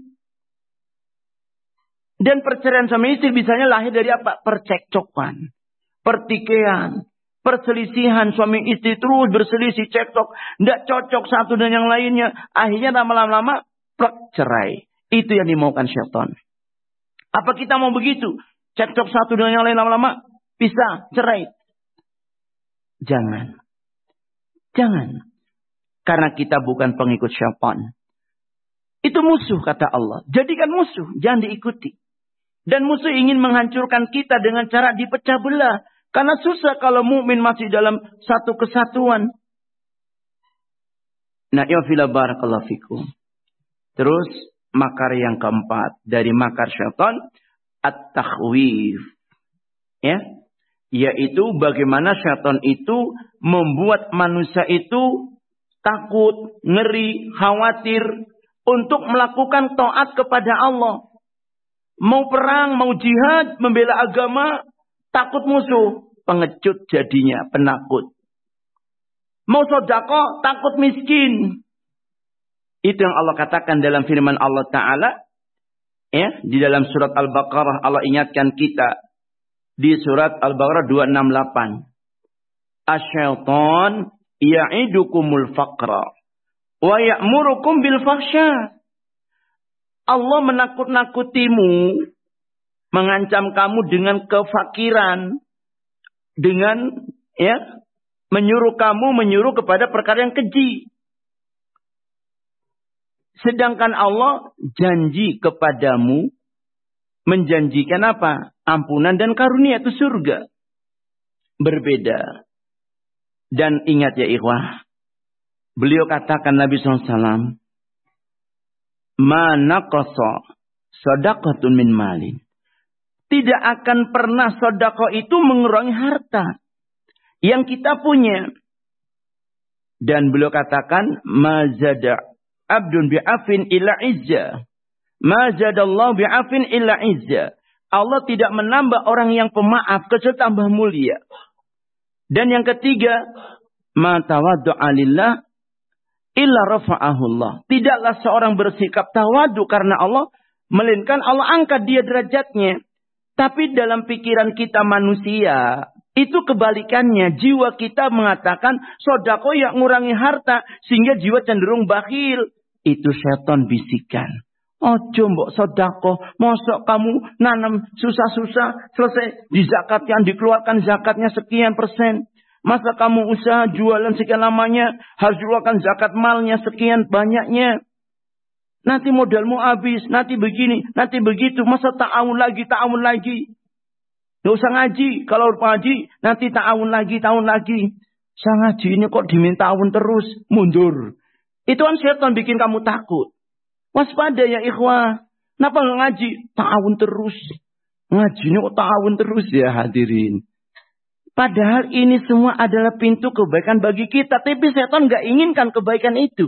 Speaker 1: Dan perceraian suami istri biasanya lahir dari apa? Percekcokan. Pertikaian. Perselisihan, suami istri terus berselisih, cekcok, tidak cocok satu dan yang lainnya. Akhirnya lama-lama cerai. Itu yang dimaukan syaitan. Apa kita mau begitu? Cekcok satu dan yang lain, lama-lama pisah, cerai. Jangan. Karena kita bukan pengikut syaitan. Itu musuh kata Allah. Jadikan musuh, jangan diikuti. Dan musuh ingin menghancurkan kita dengan cara dipecah belah. Karena susah kalau mukmin masih dalam satu kesatuan. Nah, ya fila barakallahu fikum. Terus makar yang keempat dari makar syaitan, at-takhwif. Ya, yaitu bagaimana syaitan itu membuat manusia itu takut, ngeri, khawatir untuk melakukan taat kepada Allah. Mau perang, mau jihad, membela agama, takut musuh. Pengecut jadinya, penakut. Mau sedekah, takut miskin. Itu yang Allah katakan dalam firman Allah Ta'ala. Ya, di dalam surat Al-Baqarah Allah ingatkan kita. Di surat Al-Baqarah 268. Asyaitan ya'idukumul faqra. Wa ya'murukum bil fahsya. Allah menakut-nakutimu, mengancam kamu dengan kefakiran, dengan menyuruh kepada perkara yang keji. Sedangkan Allah janji kepadamu, menjanjikan apa? Ampunan dan karunia, itu surga. Berbeda. Dan ingat ya ikhwah, beliau katakan Nabi SAW, ma naqasa shadaqatun min malin. Tidak akan pernah sedekah itu mengurangi harta yang kita punya. Dan beliau katakan, ma zada abdun bi'afin illa izza. Ma zadallahu bi'afin illa izza. Allah tidak menambah orang yang pemaaf kecuali tambah mulia. Dan yang ketiga, ma tawaddu'a lillah illa rafa'ahullah. Tidaklah seorang bersikap tawadu karena Allah, melainkan Allah angkat dia derajatnya. Tapi dalam pikiran kita manusia, itu kebalikannya. Jiwa kita mengatakan, sedekah yang ngurangi harta, sehingga jiwa cenderung bakhil. Itu setan bisikan. Ojo mbok sedekah, mosok kamu nanam susah-susah, selesai di zakatkan, dikeluarkan zakatnya sekian persen. Masa kamu usaha jualan sekian lamanya, harus dikeluarkan zakat malnya sekian banyaknya. Nanti modalmu habis, nanti begini, nanti begitu. Masa ta'awun lagi. Nggak usah ngaji. Kalau ngaji, nanti ta'awun lagi. Saya ngaji ini kok diminta ta'awun terus, mundur. Itu kan setan bikin kamu takut. Waspada ya ikhwah. Kenapa nggak ngaji? Ta'awun terus. Ngaji ini kok ta'awun terus ya hadirin. Padahal ini semua adalah pintu kebaikan bagi kita. Tapi setan nggak inginkan kebaikan itu.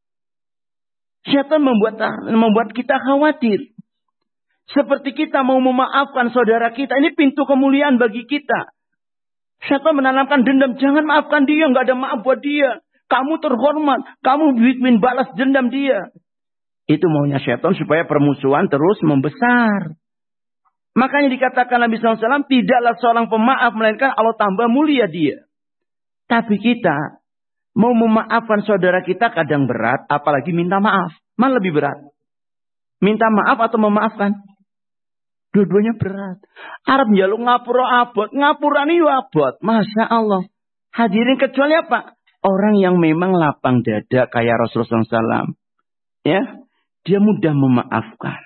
Speaker 1: Setan membuat kita khawatir. Seperti kita mau memaafkan saudara kita. Ini pintu kemuliaan bagi kita. Setan menanamkan dendam. Jangan maafkan dia. Nggak ada maaf buat dia. Kamu terhormat. Kamu bikin balas dendam dia. Itu maunya setan supaya permusuhan terus membesar. Makanya dikatakan Nabi SAW, tidaklah seorang pemaaf melainkan Allah tambah mulia dia. Tapi kita mau memaafkan saudara kita kadang berat, apalagi minta maaf. Mana lebih berat? Minta maaf atau memaafkan? Dua-duanya berat. Arab njaluk ngapura abot, ngapurani yo abot. Masya Allah. Hadirin kecuali apa? Orang yang memang lapang dada kayak Rasulullah SAW. Ya, dia mudah memaafkan.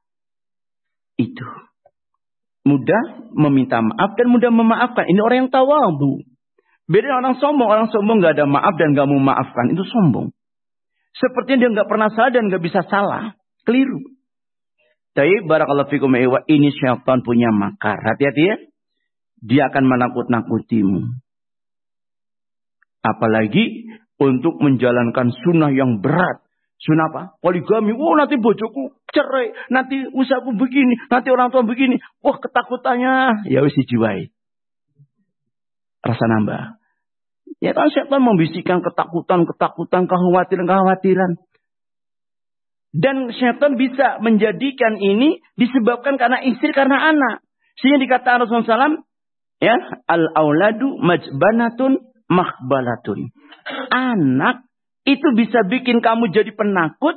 Speaker 1: Itu. Mudah meminta maaf dan mudah memaafkan. Ini orang yang tawadhu. Beda orang sombong. Orang sombong gak ada maaf dan gak mau maafkan. Itu sombong. Sepertinya dia gak pernah salah dan gak bisa salah. Keliru. Tapi barakallahu fikum ewa. Ini syaitan punya makar. Hati-hati ya. Dia akan menakut-nakutimu. Apalagi untuk menjalankan sunnah yang berat. Sunnah apa? Poligami. Oh nanti bojoku cerai. Nanti usahaku begini. Nanti orang tua begini. Wah ketakutannya. Ya wis dijiwai. Rasa nambah. Ya kan setan membisikkan ketakutan, kekhawatiran. Dan setan bisa menjadikan ini disebabkan karena istri, karena anak. Sehingga dikatakan Rasulullah SAW, ya, al-auladu majbanatun makhbalatun. Anak itu bisa bikin kamu jadi penakut,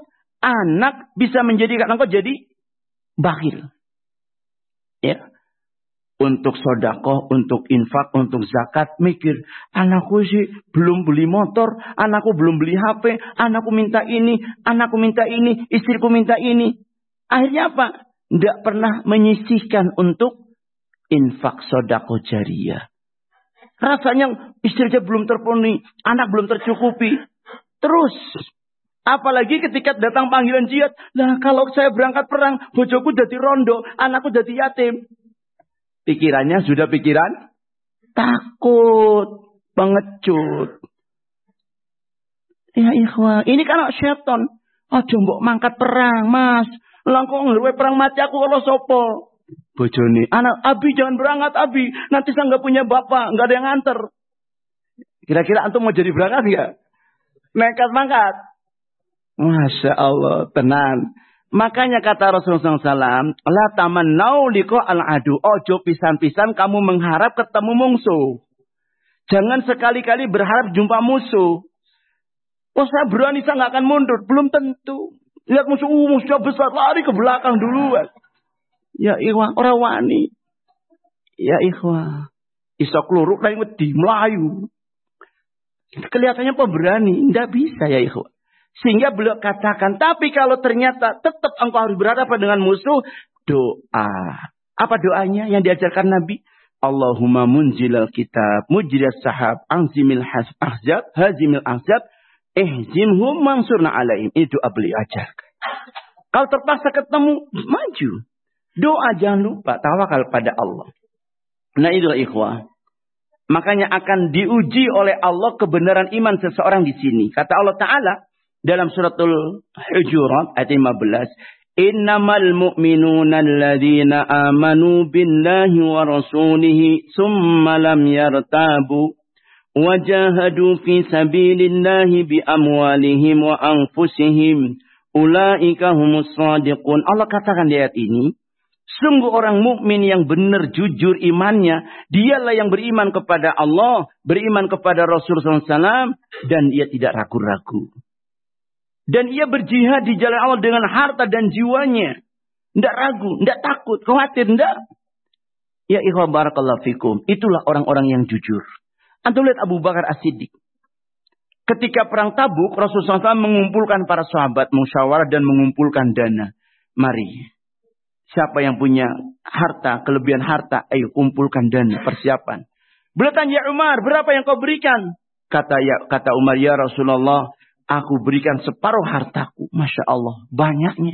Speaker 1: anak bisa menjadikan engkau jadi bakhil. Ya. untuk sedekah, untuk infak, untuk zakat, mikir, anakku sih belum beli motor, anakku belum beli HP, anakku minta ini, istriku minta ini. Akhirnya apa? Tidak pernah menyisihkan untuk infak sedekah jariyah. Rasanya istrinya belum terpenuhi, anak belum tercukupi. Terus, apalagi ketika datang panggilan jihad, lah kalau saya berangkat perang, bojoku jadi rondo, anakku jadi yatim. Pikirannya sudah pikiran takut, pengecut. Ya ikhwah, ini kan syaitan. Aja mbok mangkat perang, Mas. Lah kok ngluwe perang mati aku kalau sopo. Bojone, anak Abi jangan berangkat Abi, nanti saya nggak punya bapak, nggak ada yang nganter. Kira-kira antum mau jadi berangkat nggak? Nekat mangkat. Masya Allah, tenang. Makanya kata Rasulullah SAW, la tamannau liqa al-adu. Ojo pisan-pisan kamu mengharap ketemu musuh. Jangan sekali-kali berharap jumpa musuh. Oh saya berani, saya nggak akan mundur. Belum tentu. Lihat musuhnya besar, lari ke belakang duluan. Ya ikhwah, orang wani. Ya ikhwah. Isok luruk lain wedi, Melayu. Kelihatannya pemberani. Tidak bisa ya ikhwah. Sehingga beliau katakan, tapi kalau ternyata tetap engkau harus berhadapan dengan musuh, doa. Apa doanya yang diajarkan Nabi? Allahumma munjilal kitab, mujrias sahab, anzimil ahzab, hazimil ahzab, ihzimhum mansurna alaihim. Itu doa beliau ajarkan. Kalau terpaksa ketemu, maju. Doa jangan lupa, tawakal pada Allah. Nah itu ikhwah. Makanya akan diuji oleh Allah kebenaran iman seseorang di sini. Kata Allah Ta'ala dalam suratul Hujurat ayat 15. Innamal mu'minuna alladhina amanu billahi wa rasulihi summa lam yartabu. Wajahadu fi sabilillahi bi amwalihim wa anfusihim. Ulaika humus shadiqun. Allah katakan di ayat ini. Sungguh orang mukmin yang benar jujur imannya, dialah yang beriman kepada Allah, beriman kepada Rasulullah SAW, dan ia tidak ragu-ragu. Dan ia berjihad di jalan Allah dengan harta dan jiwanya. Tidak ragu, tidak takut, khawatir, tidak. Ya ikhwah barakallahu fikum. Itulah orang-orang yang jujur. Antum lihat Abu Bakar As-Siddiq. Ketika perang Tabuk, Rasulullah SAW mengumpulkan para sahabat, musyawarah dan mengumpulkan dana. Mari. Siapa yang punya harta, kelebihan harta, ayo kumpulkan dana, persiapan. Beliau tanya, ya Umar, berapa yang kau berikan? Kata Umar, ya Rasulullah, aku berikan separuh hartaku. Masya Allah, banyaknya.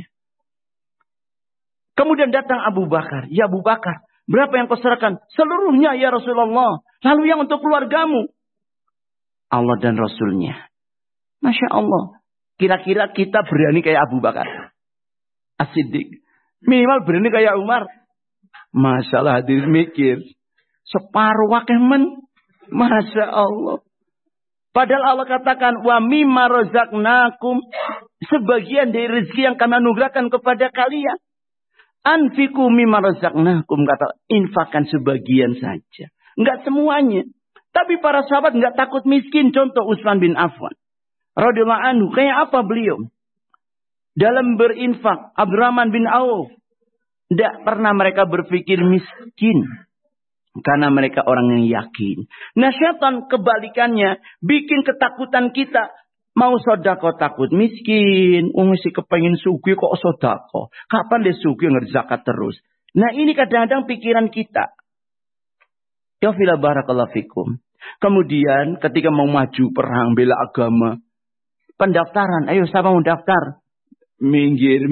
Speaker 1: Kemudian datang Abu Bakar. Ya Abu Bakar, berapa yang kau serahkan? Seluruhnya ya Rasulullah. Lalu yang untuk keluargamu? Allah dan Rasulnya. Masya Allah. Kira-kira kita berani kayak Abu Bakar As-Siddiq. Minimal berani kayak Umar. Masalah hadirin mikir. Separuh wakemen. Masya Allah. Padahal Allah katakan. Wa mimma razaqnakum. Sebagian dari rezeki yang kami anugerahkan kepada kalian. Anfiku mimma razaqnakum. Kata infakkan sebagian saja. Enggak semuanya. Tapi para sahabat enggak takut miskin. Contoh Utsman bin Affan. Radhiyallahu anhu. Kayak apa beliau? Dalam berinfak, Abdurrahman bin Auf. Tidak pernah mereka berpikir miskin. Karena mereka orang yang yakin. Nah syaitan kebalikannya. Bikin ketakutan kita. Mau sodako takut miskin. Masih kepengen sugih kok sodako. Kapan dia sugih ngerjakat terus. Nah ini kadang-kadang pikiran kita. Ya fila barakallahu fikum. Kemudian ketika mau maju perang bela agama. Pendaftaran. Ayo siapa mau daftar? Minggir,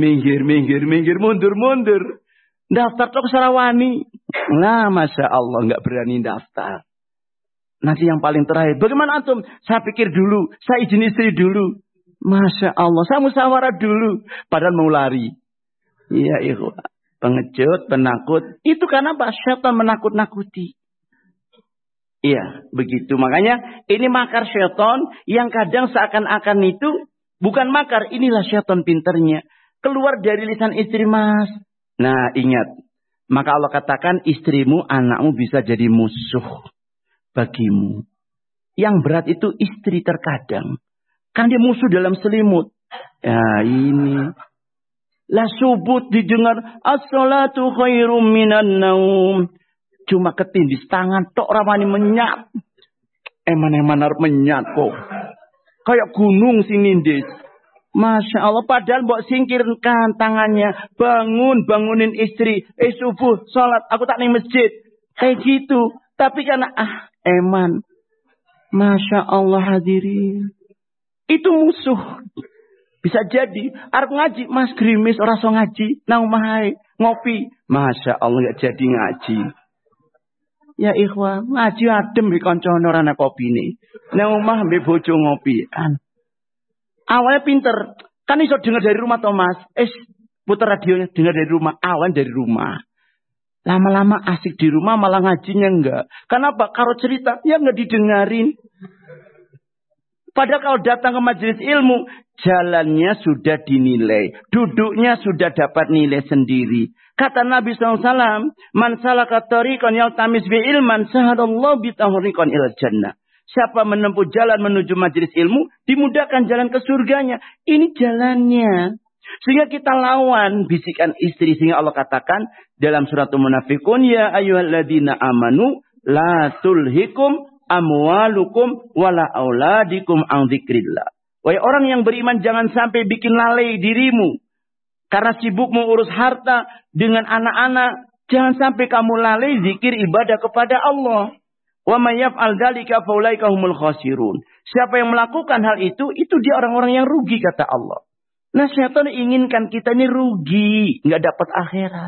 Speaker 1: mundur. Daftar kok sarawani. Nah, Masya Allah, nggak berani daftar. Nanti yang paling terakhir, bagaimana antum? Saya pikir dulu, saya izin istri dulu. Masya Allah, saya musyawarah dulu. Padahal mau lari. Iya, ikhwah. Pengecut, penakut. Itu karena Pak Syaitan menakut-nakuti. Iya, begitu. Makanya ini makar syaitan yang kadang seakan-akan itu bukan makar, inilah syaitan pinternya. Keluar dari lisan istri, Mas. Nah, ingat. Maka Allah katakan istrimu, anakmu bisa jadi musuh bagimu. Yang berat itu istri terkadang. Kan dia musuh dalam selimut. Ya, ini. Lah subut didengar. As-salatu khairum minan naum. Cuma ketindis tangan tok ramani menyat. Eman-eman arep menyat kok. Kayak gunung sing nindis. Masya Allah, padahal mbok singkirkan tangannya. Bangunin istri. Subuh, sholat, aku tak ning masjid. Kayak gitu. Tapi karena, eman. Masya Allah hadirin. Itu musuh. Bisa jadi. Arep ngaji, mas grimis, ora so ngaji. Nang omah ngopi. Masya Allah, gak jadi ngaji. Ya ikhwah, ngaji adem di koncone ora ana kopine. Nang omah mbek bojo ngopian. Awalnya pinter. Kan iso dengar dari rumah Thomas. Putar radionya dengar dari rumah. Awan dari rumah. Lama-lama asik di rumah malah ngajinya enggak. Kenapa? Kalau cerita ya enggak didengarin. Padahal kalau datang ke majelis ilmu, jalannya sudah dinilai. Duduknya sudah dapat nilai sendiri. Kata Nabi SAW, Man salaka tariqan yaltamis bi ilman, sahadallahu bitahriqan ilal jannah. Siapa menempuh jalan menuju majelis ilmu, dimudahkan jalan ke surganya. Ini jalannya. Sehingga kita lawan bisikan istri. Sehingga Allah katakan dalam surat Munafikun, Ya ayyuhalladzina amanu, la tulhikum amwalukum wala auladikum an dzikrillah. Wahai orang yang beriman, jangan sampai bikin lalai dirimu. Karena sibuk mengurus harta dengan anak-anak. Jangan sampai kamu lalai zikir ibadah kepada Allah. Wa may yaf'al dzalika faulaika humul khasirun. Siapa yang melakukan hal itu dia orang-orang yang rugi kata Allah. Nah, syaitan inginkan kita ini rugi, enggak dapat akhirat.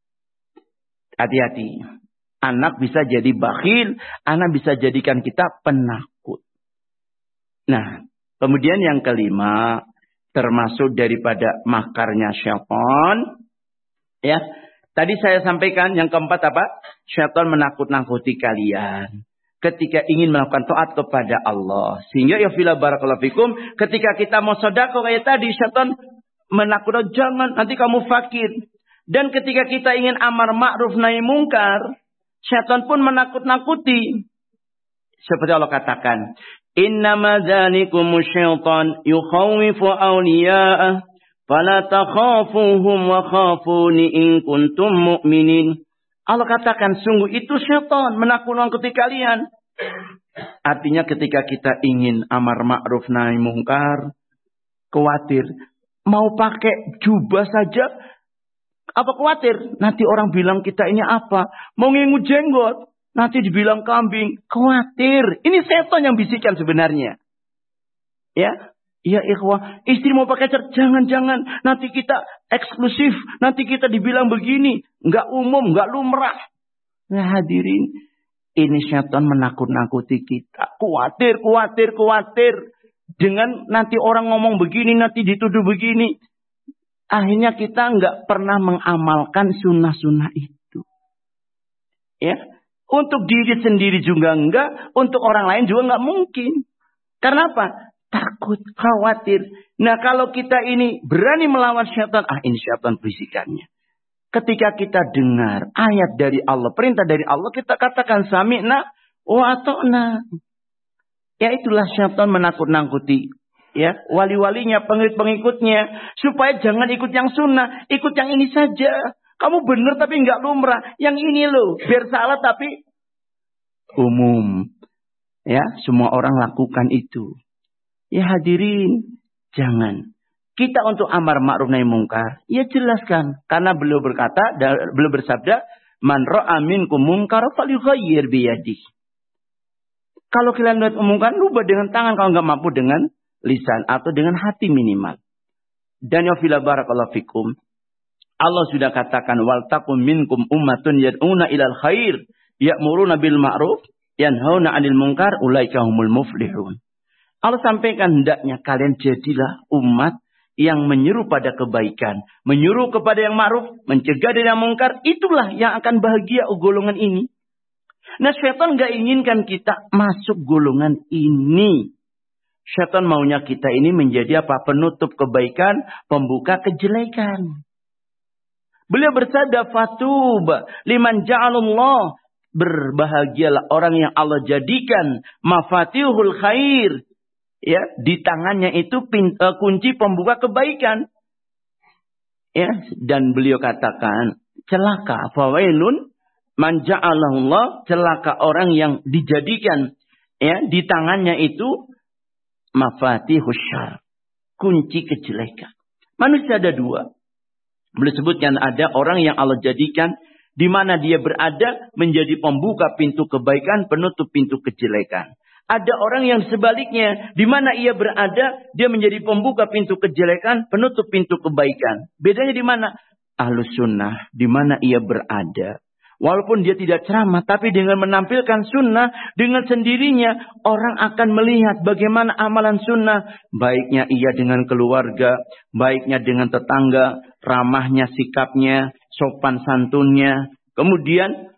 Speaker 1: Hati-hati. Anak bisa jadi bakhil, anak bisa jadikan kita penakut. Nah, kemudian yang kelima, termasuk daripada makarnya syaitan. Ya, tadi saya sampaikan yang keempat apa? Syaitan menakut-nakuti kalian ketika ingin melakukan taat kepada Allah. Sehingga ya fila barakallahu fikum, ketika kita mau sedekah kayak tadi, syaitan menakutkan jangan nanti kamu fakir. Dan ketika kita ingin amar ma'ruf nahi mungkar, syaitan pun menakut-nakuti. Seperti Allah katakan, Innama dzalikumus syaitan yukhawwifu awliya'ah fala takhafuhum wa khafuni in kuntum mu'minin. Allah katakan sungguh itu syaitan menakut-nakuti kalian. Artinya ketika kita ingin amar ma'ruf nahi mungkar, khawatir mau pakai jubah saja apa khawatir nanti orang bilang kita ini apa? Mau ngingu jenggot nanti dibilang kambing, khawatir. Ini setan yang bisikan sebenarnya. Ya, ikhwah, istri mau pakai jangan-jangan nanti kita eksklusif, nanti kita dibilang begini, enggak umum, enggak lumrah. Nah, hadirin, ini setan menakut-nakuti kita. Khawatir. Dengan nanti orang ngomong begini, nanti dituduh begini. Akhirnya kita enggak pernah mengamalkan sunnah-sunnah itu. Ya. Untuk diri sendiri juga enggak. Untuk orang lain juga enggak mungkin. Karena apa? Takut, khawatir. Nah kalau kita ini berani melawan syaitan. Ini syaitan bisikannya. Ketika kita dengar ayat dari Allah. Perintah dari Allah. Kita katakan sami'na wa ata'na. Ya itulah syaitan menakut-nakuti. Ya, wali-walinya, pengikut-pengikutnya. Supaya jangan ikut yang sunnah. Ikut yang ini saja. Kamu benar tapi enggak lumrah. Yang ini loh. Biar salah tapi umum. Ya, semua orang lakukan itu. Ya hadirin, jangan. Kita untuk amar ma'ruf nahi mungkar, ya jelaskan. Karena beliau bersabda, Man ra'a minkum munkara falyughayyir biyadihi. Kalau kalian lihat mungkar, ubah dengan tangan. Kalau enggak mampu dengan lisan atau dengan hati minimal. Dan ya fila barakallahu fikum. Allah sudah katakan wal takum minkum ummatun yad'una ilal khair ya'muruna bil ma'ruf yanhauna 'anil munkar ulaika humul muflihun. Allah sampaikan hendaknya kalian jadilah umat yang menyeru pada kebaikan, menyuruh kepada yang ma'ruf, mencegah dari yang mungkar, itulah yang akan bahagia golongan ini. Nah, syaitan enggak inginkan kita masuk golongan ini. Syaitan maunya kita ini menjadi apa? Penutup kebaikan, pembuka kejelekan. Beliau bersabda, Fatuba liman ja'alullah. Berbahagialah orang yang Allah jadikan mafatihul khair. Ya, di tangannya itu kunci pembuka kebaikan. Ya, dan beliau katakan, celaka, fawailun Man ja'alahullah, celaka orang yang dijadikan ya di tangannya itu mafatihus syarr, kunci kejelekan. Manusia ada dua. Beliau sebutkan ada orang yang Allah jadikan di mana dia berada menjadi pembuka pintu kebaikan, penutup pintu kejelekan. Ada orang yang sebaliknya, di mana ia berada, dia menjadi pembuka pintu kejelekan, penutup pintu kebaikan. Bedanya di mana? Ahlus sunnah, di mana ia berada. Walaupun dia tidak ceramah, tapi dengan menampilkan sunnah, dengan sendirinya, orang akan melihat bagaimana amalan sunnah. Baiknya ia dengan keluarga, baiknya dengan tetangga, ramahnya sikapnya, sopan santunnya. Kemudian,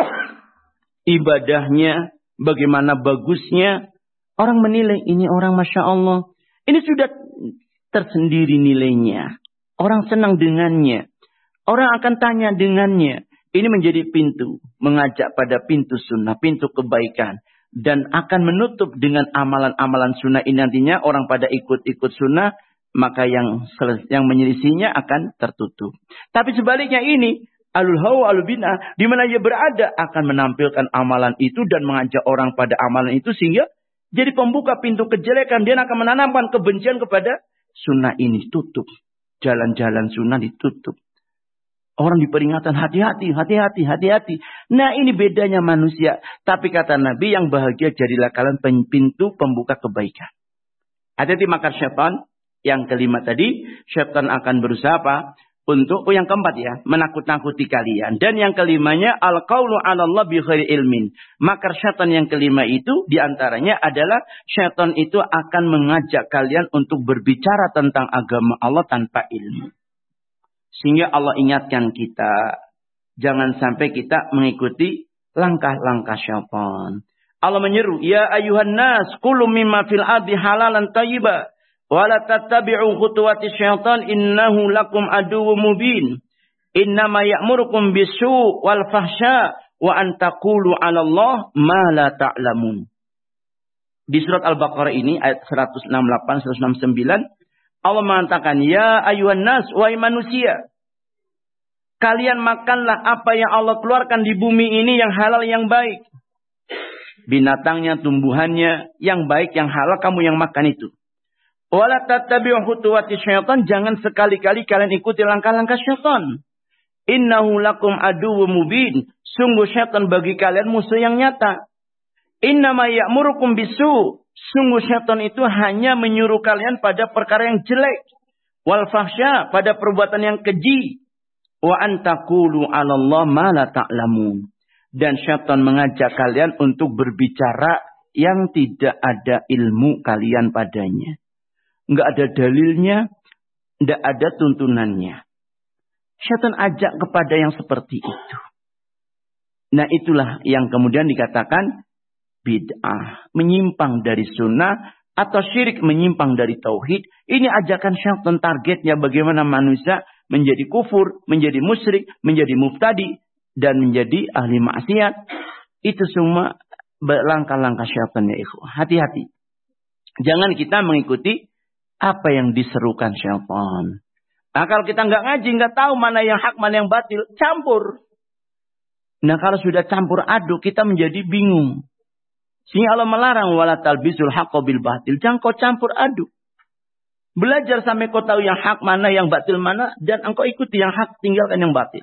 Speaker 1: ibadahnya, bagaimana bagusnya. Orang menilai ini orang Masya Allah. Ini sudah tersendiri nilainya. Orang senang dengannya. Orang akan tanya dengannya. Ini menjadi pintu. Mengajak pada pintu sunnah. Pintu kebaikan. Dan akan menutup dengan amalan-amalan sunnah ini nantinya. Orang pada ikut-ikut sunnah. Maka yang menyelisihinya akan tertutup. Tapi sebaliknya ini. Alul hawa alul bid'ah, di mana ia berada akan menampilkan amalan itu dan mengajak orang pada amalan itu sehingga jadi pembuka pintu kejelekan. Dia akan menanamkan kebencian kepada sunnah ini. Tutup. Jalan-jalan sunnah ditutup. Orang diperingatkan hati-hati, hati-hati, hati-hati. Nah ini bedanya manusia. Tapi kata Nabi yang bahagia jadilah kalian pintu pembuka kebaikan. Hati-hati makar syaitan. Yang kelima tadi, syaitan akan berusaha apa? Untuk yang keempat ya, menakut-nakuti kalian. Dan yang kelimanya, al-qawlu 'ala Allah bi ghairi ilmin. Makar syaitan yang kelima itu diantaranya adalah syaitan itu akan mengajak kalian untuk berbicara tentang agama Allah tanpa ilmu. Sehingga Allah ingatkan kita, jangan sampai kita mengikuti langkah-langkah syaitan. Allah menyeru, ya ayuhan nas, kulu mimma fil ardi halalan tayyiba. Wala tattabi'u khutuwati syaitan innahu lakum aduwwum mubin. Innama ya'murukum bisu' wal fahsya wa an taqulu 'ala Allah ma la ta'lamun. Di surat Al-Baqarah ini ayat 168 169 Allah mengatakan ya ayuhan nas wahai manusia, kalian makanlah apa yang Allah keluarkan di bumi ini yang halal yang baik. Binatangnya, tumbuhannya yang baik yang halal kamu yang makan itu. Wala tattabi'u khutuwati syaitan, jangan sekali-kali kalian ikuti langkah-langkah syaitan. Innahu lakum aduwwum mubin, sungguh syaitan bagi kalian musuh yang nyata. Innama ya'murukum bisu, sungguh syaitan itu hanya menyuruh kalian pada perkara yang jelek. Wal fahsya, pada perbuatan yang keji. Wa antaqulu 'ala Allah ma la ta'lamun. Dan syaitan mengajak kalian untuk berbicara yang tidak ada ilmu kalian padanya. Enggak ada dalilnya, enggak ada tuntunannya. Syaitan ajak kepada yang seperti itu. Nah itulah yang kemudian dikatakan bid'ah. Menyimpang dari sunnah atau syirik menyimpang dari tauhid. Ini ajakan syaitan, targetnya bagaimana manusia menjadi kufur, menjadi musyrik, menjadi mubtadi, dan menjadi ahli maksiat. Itu semua langkah-langkah syaitan ya ikhwah. Hati-hati. Jangan kita mengikuti apa yang diserukan syaitan. Nah kalau kita nggak ngaji, nggak tahu mana yang hak, mana yang batil, campur. Nah kalau sudah campur aduk, kita menjadi bingung. Sehingga Allah melarang wala talbisul haqqa bil batil. Jangan kau campur aduk. Belajar sampai kau tahu yang hak mana, yang batil mana, dan engkau ikuti yang hak, tinggalkan yang batil.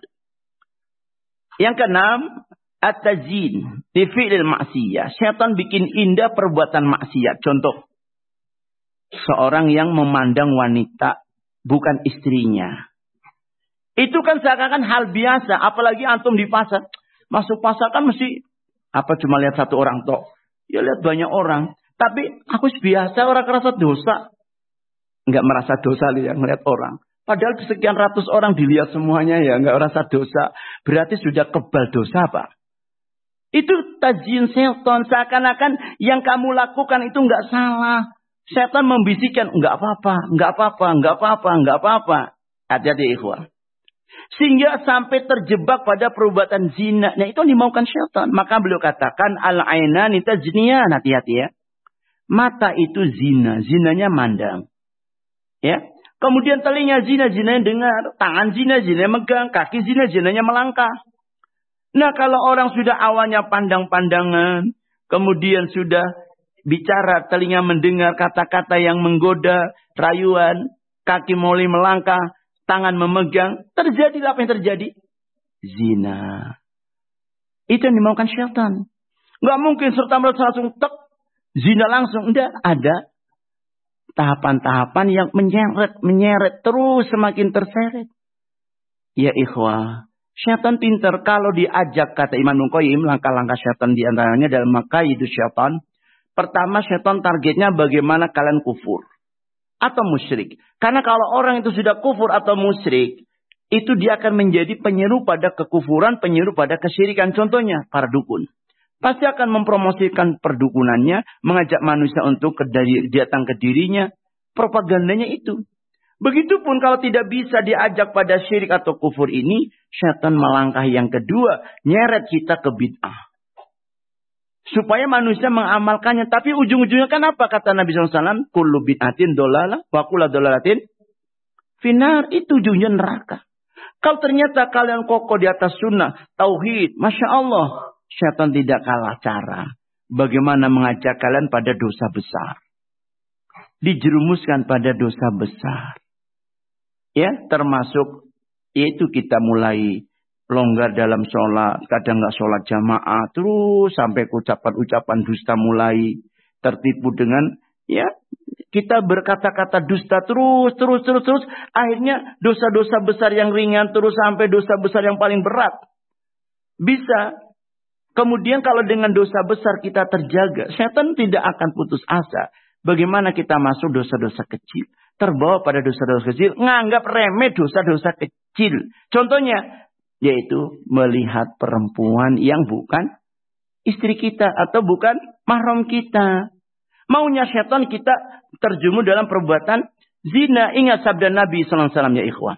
Speaker 1: Yang keenam, at-tazyin fi fi'lil ma'siyah. Syaitan bikin indah perbuatan maksiat. Contoh, seorang yang memandang wanita bukan istrinya. Itu kan seakan-akan hal biasa. Apalagi antum di pasar. Masuk pasar kan mesti, cuma lihat satu orang toh. Ya lihat banyak orang. Tapi aku biasa, orang merasa dosa. Enggak merasa dosa lihat ngeliat orang. Padahal sekian ratus orang dilihat semuanya ya. Enggak merasa dosa. Berarti sudah kebal dosa Pak. Itu tazyin syaitan. Seakan-akan yang kamu lakukan itu enggak salah. Setan membisikkan, enggak apa-apa, enggak apa-apa, enggak apa-apa, enggak apa-apa. Hati-hati ikhwah. Sehingga sampai terjebak pada perbuatan zina. Nah itu yang dimaukan syaitan. Maka beliau katakan, al-ainani tazniyan. Hati-hati ya. Mata itu zina, zinanya mandang. Ya. Kemudian telinga zina, zinanya dengar. Tangan zina, zinanya megang. Kaki zina, zinanya melangkah. Nah kalau orang sudah awalnya pandang-pandangan, kemudian sudah bicara, telinga mendengar kata-kata yang menggoda, rayuan, kaki mulai melangkah, tangan memegang, terjadilah apa yang terjadi? Zina. Itu yang dimaukan syaitan. Nggak mungkin serta-merta langsung tek, zina langsung. Enggak, ada tahapan-tahapan yang menyeret, terus semakin terseret. Ya ikhwah, syaitan pintar. Kalau diajak, kata Imam Ibnu Qayyim, langkah-langkah syaitan diantaranya dalam makaidu syaitan. Pertama, syaitan targetnya bagaimana kalian kufur atau musyrik. Karena kalau orang itu sudah kufur atau musyrik, itu dia akan menjadi penyeru pada kekufuran, penyeru pada kesyirikan. Contohnya, para dukun. Pasti akan mempromosikan perdukunannya, mengajak manusia untuk datang ke dirinya. Propagandanya itu. Begitupun kalau tidak bisa diajak pada syirik atau kufur ini, syaitan melangkah yang kedua, nyeret kita ke bid'ah. Supaya manusia mengamalkannya. Tapi ujung-ujungnya kan apa? Kata Nabi SAW, kullu bid'atin dolalah, wa kullu dolalatin finar. Itu ujungnya neraka. Kalau ternyata kalian kokoh di atas sunnah, tauhid, Masya Allah. Syaitan tidak kalah cara. Bagaimana mengajak kalian pada dosa besar. Dijerumuskan pada dosa besar. Ya, termasuk yaitu kita mulai longgar dalam sholat. Kadang nggak sholat jamaah. Terus sampai ucapan-ucapan dusta mulai tertipu dengan ya kita berkata-kata dusta terus. Akhirnya dosa-dosa besar yang ringan terus sampai dosa besar yang paling berat. Bisa. Kemudian kalau dengan dosa besar kita terjaga, syaitan tidak akan putus asa. Bagaimana kita masuk dosa-dosa kecil. Terbawa pada dosa-dosa kecil. Nganggap remeh dosa-dosa kecil. Contohnya, yaitu melihat perempuan yang bukan istri kita. Atau bukan mahram kita. Maunya syaitan kita terjerumus dalam perbuatan zina. Ingat sabda Nabi SAW ya ikhwan.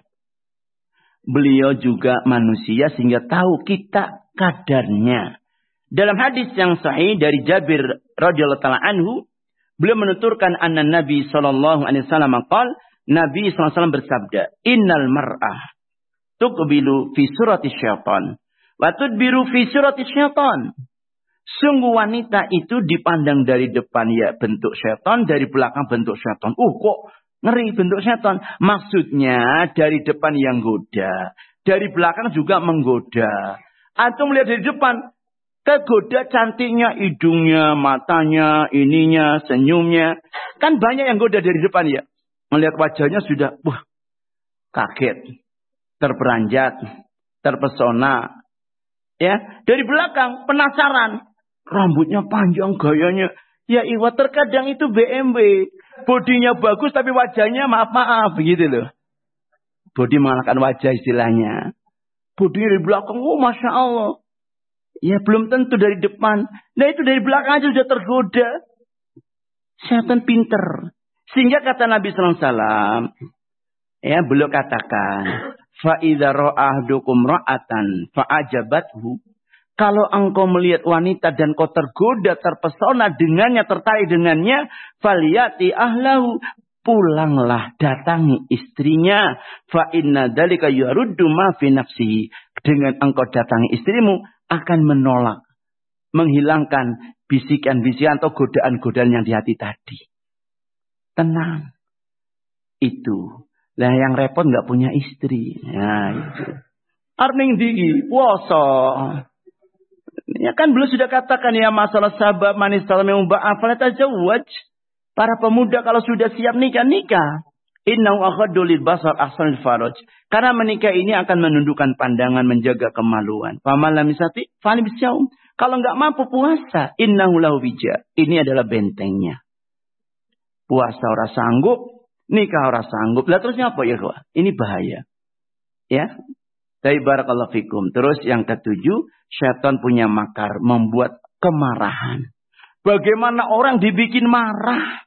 Speaker 1: Beliau juga manusia sehingga tahu kita kadarnya. Dalam hadis yang sahih dari Jabir radhiyallahu taala anhu, beliau menuturkan anna Nabi sallallahu alaihi wasallam qaal, Nabi sallallahu alaihi wasallam bersabda, "Innal mar'ah tuqbilu fi surati syaitan wa tudbiru fi surati syaitan." Sungguh wanita itu dipandang dari depan ya bentuk syaitan, dari belakang bentuk syaitan. Kok ngeri bentuk syaitan? Maksudnya dari depan yang goda, dari belakang juga menggoda. Antum melihat dari depan, kegoda cantiknya, hidungnya, matanya, ininya, senyumnya. Kan banyak yang goda dari depan ya. Melihat wajahnya sudah, kaget, terperanjat, terpesona. Ya, dari belakang penasaran. Rambutnya panjang, gayanya. Ya iwa terkadang itu BMW. Bodinya bagus tapi wajahnya maaf-maaf. Begitu loh. Bodi mengalahkan wajah istilahnya. Bodinya dari belakang, Masya Allah. Ya belum tentu dari depan. Nah itu dari belakang aja sudah tergoda. Syaitan pinter. Sehingga kata Nabi SAW. Ya beliau katakan. Fa'idha ra'ahdukum ra'atan fa'ajabathu. Kalau engkau melihat wanita dan kau tergoda, terpesona dengannya, tertarik dengannya. Faliyati ahlahu. Pulanglah, datangi istrinya. Fa'inna dalika yaruddu ma fi nafsihi. Dengan engkau datangi istrimu. Akan menolak, menghilangkan bisikan-bisikan atau godaan-godaan yang di hati tadi. Tenang. Itu. Lah yang repot nggak punya istri. Nah itu. Arning digi, puasa. Ya kan belum sudah katakan ya masalah sabab manis dalam yang ba'afal tajawwaj. Para pemuda kalau sudah siap nikah. Innahu aghaddu lil basar ahsanul faraj. Karena menikah ini akan menundukkan pandangan, menjaga kemaluan. Faman lam yastati falyasum. Kalau enggak mampu puasa, innahu lahu wija. Ini adalah bentengnya. Puasa ora sanggup, nikah ora sanggup. Lah terusnya apa ya, kawan? Ini bahaya. Ya. Tapi barakallahu fikum. Terus yang ketujuh, syaitan punya makar membuat kemarahan. Bagaimana orang dibikin marah?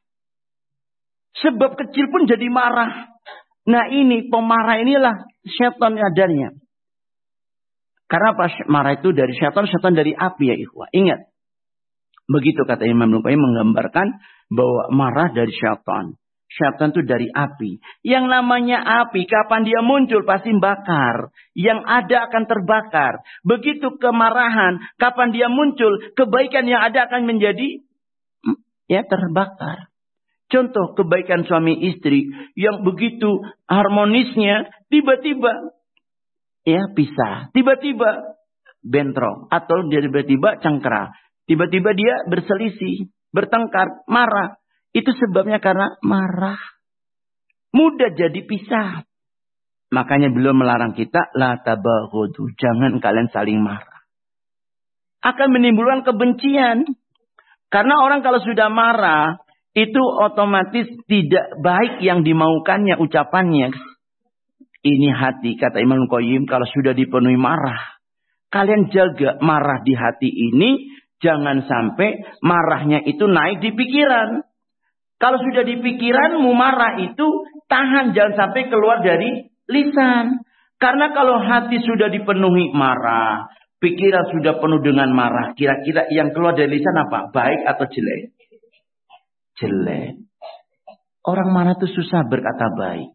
Speaker 1: Sebab kecil pun jadi marah. Nah ini pemarah inilah syaitan adanya. Karena apa? Marah itu dari syaitan dari api ya ikhwah. Ingat. Begitu kata Imam Ibnu Qayyim menggambarkan bahwa marah dari syaitan. Syaitan itu dari api. Yang namanya api, kapan dia muncul pasti bakar. Yang ada akan terbakar. Begitu kemarahan, kapan dia muncul, kebaikan yang ada akan menjadi terbakar. Contoh kebaikan suami istri yang begitu harmonisnya, tiba-tiba pisah. Tiba-tiba bentrok. Atau tiba-tiba cengkera. Tiba-tiba dia berselisih, bertengkar, marah. Itu sebabnya karena marah. Mudah jadi pisah. Makanya beliau melarang kita, la tabaghadu, jangan kalian saling marah. Akan menimbulkan kebencian. Karena orang kalau sudah marah, itu otomatis tidak baik yang dimaukannya ucapannya. Ini hati, kata Imam Qayyim, kalau sudah dipenuhi marah. Kalian jaga marah di hati ini, jangan sampai marahnya itu naik di pikiran. Kalau sudah di pikiranmu marah itu, tahan jangan sampai keluar dari lisan. Karena kalau hati sudah dipenuhi marah, pikiran sudah penuh dengan marah, kira-kira yang keluar dari lisan apa? Baik atau jelek? Jelek. Orang marah itu susah berkata baik.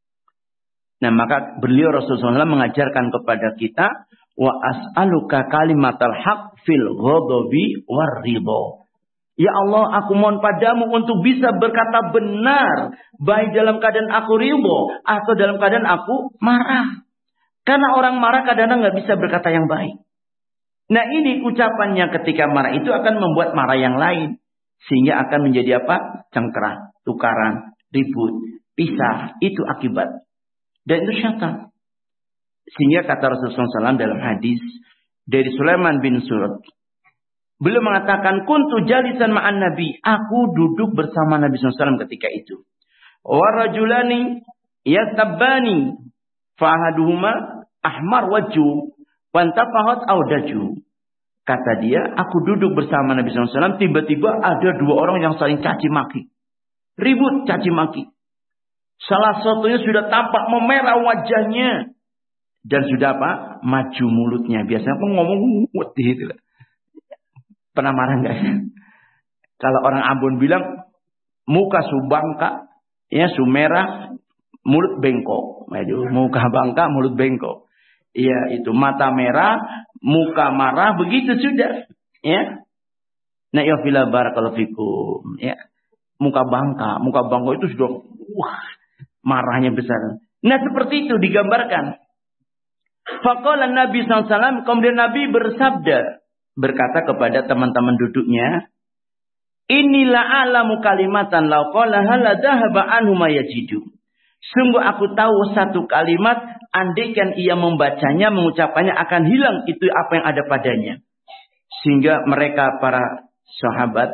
Speaker 1: Nah maka beliau Rasulullah SAW mengajarkan kepada kita, wa as'aluka kalimatal haq fil ghadabi war ridho. Ya Allah, aku mohon padamu untuk bisa berkata benar. Baik dalam keadaan aku ridho atau dalam keadaan aku marah. Karena orang marah kadang-kadang gak bisa berkata yang baik. Nah ini ucapannya ketika marah itu akan membuat marah yang lain. Sehingga akan menjadi apa? Cengkera, tukaran, ribut, pisah. Itu akibat. Dan itu syaitan. Sehingga kata Rasulullah SAW dalam hadis dari Sulaiman bin Surad. Beliau mengatakan, kuntu jalisan ma'an Nabi. Aku duduk bersama Nabi SAW ketika itu. Warajulani yastabbani. Fahaduhuma ahmar wajhu. Wantafahat audaju. Kata dia, aku duduk bersama Nabi SAW. Tiba-tiba ada dua orang yang saling caci maki. Ribut caci maki. Salah satunya sudah tampak memerah wajahnya. Dan sudah apa? Maju mulutnya. Biasanya aku ngomong gitu lah. Pernah marah enggak ya? Kalau orang Ambon bilang muka subangka, sumerah, mulut bengkok. Muka bangka, mulut bengkok. Iya, itu mata merah, muka marah, begitu sudah. Ya. Nah, ya fila barakallahu fikum, ya. Muka bangka itu sudah marahnya besar. Nah, seperti itu digambarkan. Faqala Nabi SAW, kemudian Nabi bersabda, berkata kepada teman-teman duduknya, inilah alamu kalimatan law qalaha la dhahaba anhu ma yajidu. Sungguh aku tahu satu kalimat, andaikan ia membacanya, mengucapkannya akan hilang itu apa yang ada padanya. Sehingga mereka para sahabat,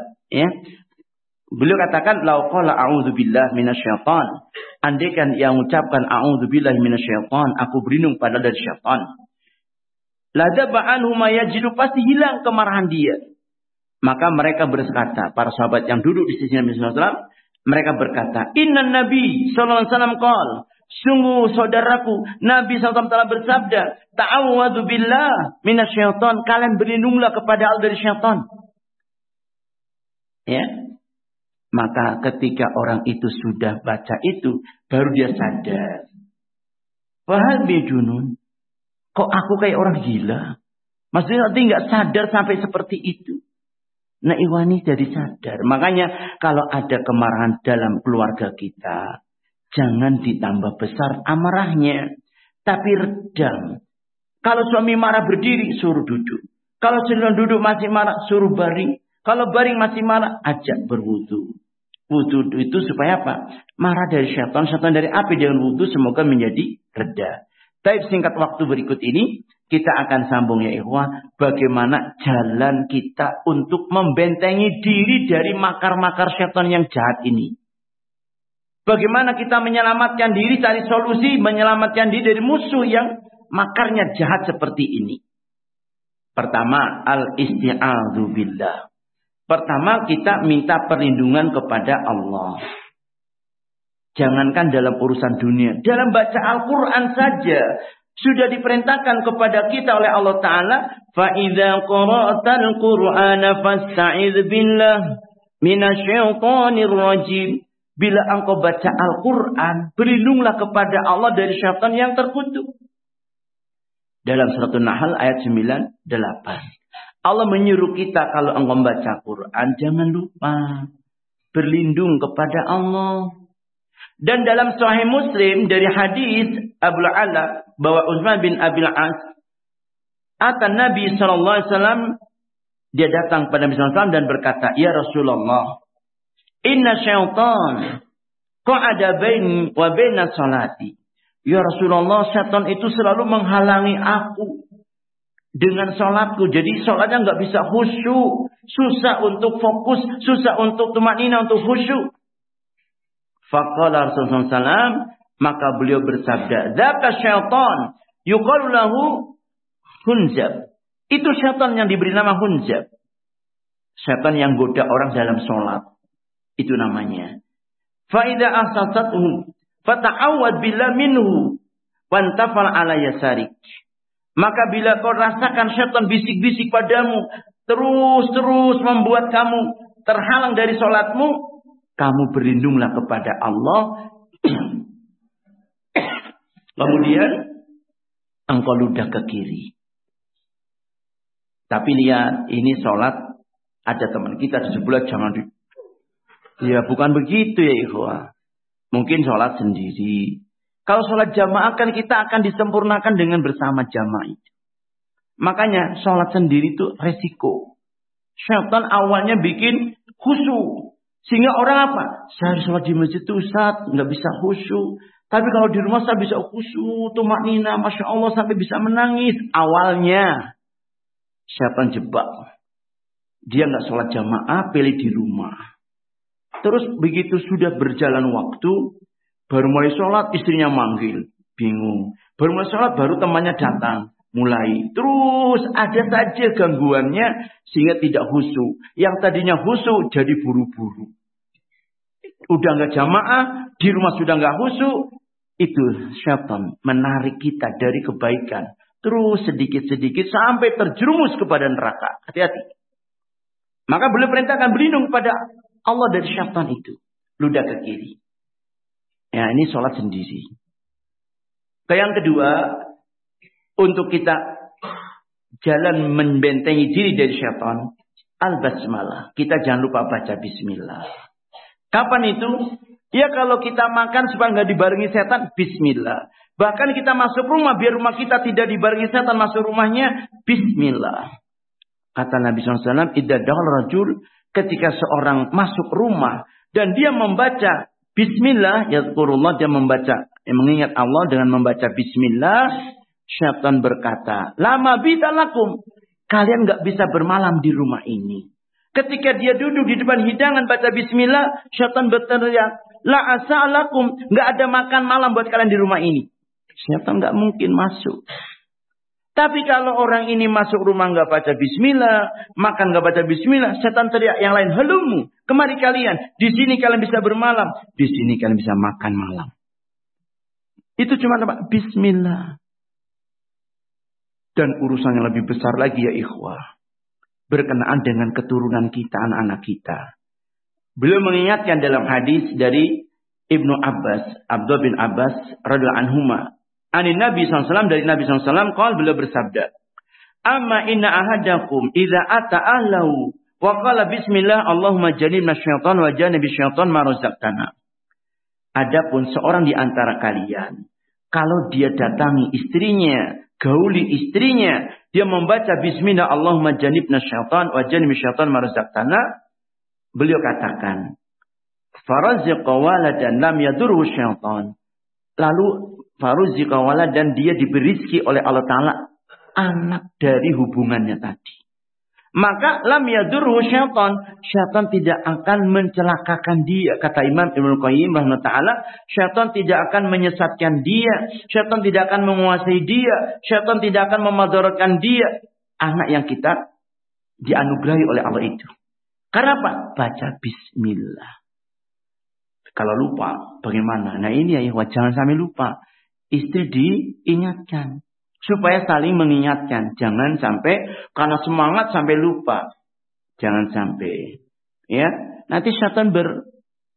Speaker 1: beliau katakan law qala a'udzubillahi minasyaitan. Andaikan ia mengucapkan a'udzubillahi minasyaitan, aku berlindung pada dari syaitan. Ladaba anhu ma yajidu, pasti hilang kemarahan dia. Maka mereka berkata, para sahabat yang duduk di sisi Nabi SAW, mereka berkata, Inna Nabi SAW qol, sungguh saudaraku, Nabi SAW telah bersabda, ta'awwadhu billah minasyaitan, kalian berlindunglah kepada Allah dari syaitan. Ya. Maka ketika orang itu sudah baca itu, baru dia sadar. Wahal bijunun. Kok aku kayak orang gila? Maksudnya nanti nggak sadar sampai seperti itu. Nah, Iwani jadi sadar. Makanya kalau ada kemarahan dalam keluarga kita, jangan ditambah besar amarahnya. Tapi redam. Kalau suami marah berdiri, suruh duduk. Kalau sedang duduk masih marah, suruh baring. Kalau baring masih marah, ajak berwudu. Wudu itu supaya apa? Marah dari syaitan, syaitan dari api. Dengan wudu semoga menjadi reda. Tapi singkat waktu berikut ini, kita akan sambung ya ikhwah. Bagaimana jalan kita untuk membentengi diri dari makar-makar syaitan yang jahat ini. Bagaimana kita menyelamatkan diri, cari solusi, menyelamatkan diri dari musuh yang makarnya jahat seperti ini. Pertama, al-isti'adzu billah. Pertama, kita minta perlindungan kepada Allah. Jangankan dalam urusan dunia. Dalam baca Al-Quran saja. Sudah diperintahkan kepada kita oleh Allah Ta'ala. فَإِذَا قَرَأْتَ الْقُرْآنَ فَاسْتَعِذْ بِاللَّهِ مِنَ الشَّيْطَانِ الرَّجِيمِ. Bila engkau baca Al-Quran, berlindunglah kepada Allah dari syaitan yang terkutuk. Dalam surat An-Nahl ayat 98. Allah menyuruh kita kalau engkau membaca Quran, jangan lupa berlindung kepada Allah. Dan dalam Sahih Muslim dari hadis Abu Ala bahwa Utsman bin Abil As atan Nabi SAW, dia datang pada Nabi SAW dan berkata, "Ya Rasulullah, inna syaitan qa'ada baini wa baina salati." Ya Rasulullah, syaitan itu selalu menghalangi aku dengan salatku. Jadi salatnya nggak bisa khusyuk, susah untuk fokus, susah untuk tumanina, untuk khusyuk. Faqala Rasulullah SAW, maka beliau bersabda, "Dzaka syaitan yuqalu lahu Hunzab." Itu syaitan yang diberi nama Hunzab. Syaitan yang goda orang dalam salat. Itu namanya. Fa idza asasathu fata'awwad billah minhu wantafal ala yasarik. Maka bila kau rasakan syaitan bisik-bisik padamu, terus membuat kamu terhalang dari salatmu, kamu berlindunglah kepada Allah. Kemudian engkau ludah ke kiri. Tapi lihat, ini salat, ada teman kita di sebelah, jangan di... Ya bukan begitu ya ikhwah. Mungkin sholat sendiri. Kalau sholat jamaah kan kita akan disempurnakan dengan bersama jamaah itu. Makanya sholat sendiri itu resiko. Syaitan awalnya bikin khusyuk. Sehingga orang apa? Saya sholat di masjid itu Ustaz, nggak bisa khusyuk. Tapi kalau di rumah saya bisa khusyuk, tumaknina, Masya Allah sampai bisa menangis. Awalnya syaitan jebak. Dia nggak sholat jamaah, pilih di rumah. Terus begitu sudah berjalan waktu, baru mulai sholat istrinya manggil, bingung. Baru mulai sholat baru temannya datang, mulai. Terus ada saja gangguannya sehingga tidak khusyuk. Yang tadinya khusyuk jadi buru-buru. Udah nggak jamaah, di rumah sudah nggak khusyuk. Itu syaitan menarik kita dari kebaikan. Terus sedikit-sedikit sampai terjerumus kepada neraka. Hati-hati. Maka beliau perintahkan berlindung pada Allah dari syaitan itu. Ludah ke kiri. Ya, ini sholat sendiri. Yang kedua, untuk kita jalan membentengi diri dari syaitan, al-basmalah. Kita jangan lupa baca bismillah. Kapan itu? Ya kalau kita makan supaya nggak dibarengi setan, bismillah. Bahkan kita masuk rumah, biar rumah kita tidak dibarengi setan, masuk rumahnya, bismillah. Kata Nabi SAW, idza dakhala rajul, ketika seorang masuk rumah dan dia membaca bismillah, yazkurullah, dia membaca, mengingat Allah dengan membaca bismillah, syaitan berkata, lama bitalakum, kalian nggak bisa bermalam di rumah ini. Ketika dia duduk di depan hidangan baca bismillah, syaitan berteriak, la asalakum, nggak ada makan malam buat kalian di rumah ini. Syaitan nggak mungkin masuk. Tapi kalau orang ini masuk rumah nggak baca bismillah, makan nggak baca bismillah, setan teriak yang lain, halumu, kemari kalian, di sini kalian bisa bermalam, di sini kalian bisa makan malam. Itu cuma apa? Bismillah. Dan urusan yang lebih besar lagi ya ikhwah, berkenaan dengan keturunan kita, anak-anak kita. Beliau mengingatkan dalam hadis dari Ibnu Abbas, Abdullah bin Abbas radhiyallahu anhuma, ani Nabi SAW, dari Nabi SAW, qala, beliau bersabda, amma inna ahadakum idza ata ahlahu wa qala bismillah Allahumma jannibna syaitan wa jannibi syaitan ma razaqtana. Adapun seorang di antara kalian, kalau dia datangi istrinya, gauli istrinya, dia membaca bismillah Allahumma jannibna syaitan wa jannibi syaitan ma razaqtana, beliau katakan, farazziqa waladan lam yadurhu syaitan. Lalu faruzziqa walad, dan dia diberi rezeki oleh Allah Ta'ala anak dari hubungannya tadi. Maka lam yadurhu syaitan, syaitan tidak akan mencelakakan dia. Kata Imam Ibnu Qayyim rahimahullah ta'ala, syaitan tidak akan menyesatkan dia, syaitan tidak akan menguasai dia, syaitan tidak akan memadaratkan dia. Anak yang kita dianugerahi oleh Allah itu. Karena apa? Baca bismillah. Kalau lupa, bagaimana? Nah ini ya, jangan sampai lupa. Istri diingatkan. Supaya saling mengingatkan. Jangan sampai, karena semangat sampai lupa. Jangan sampai. Ya, nanti syaitan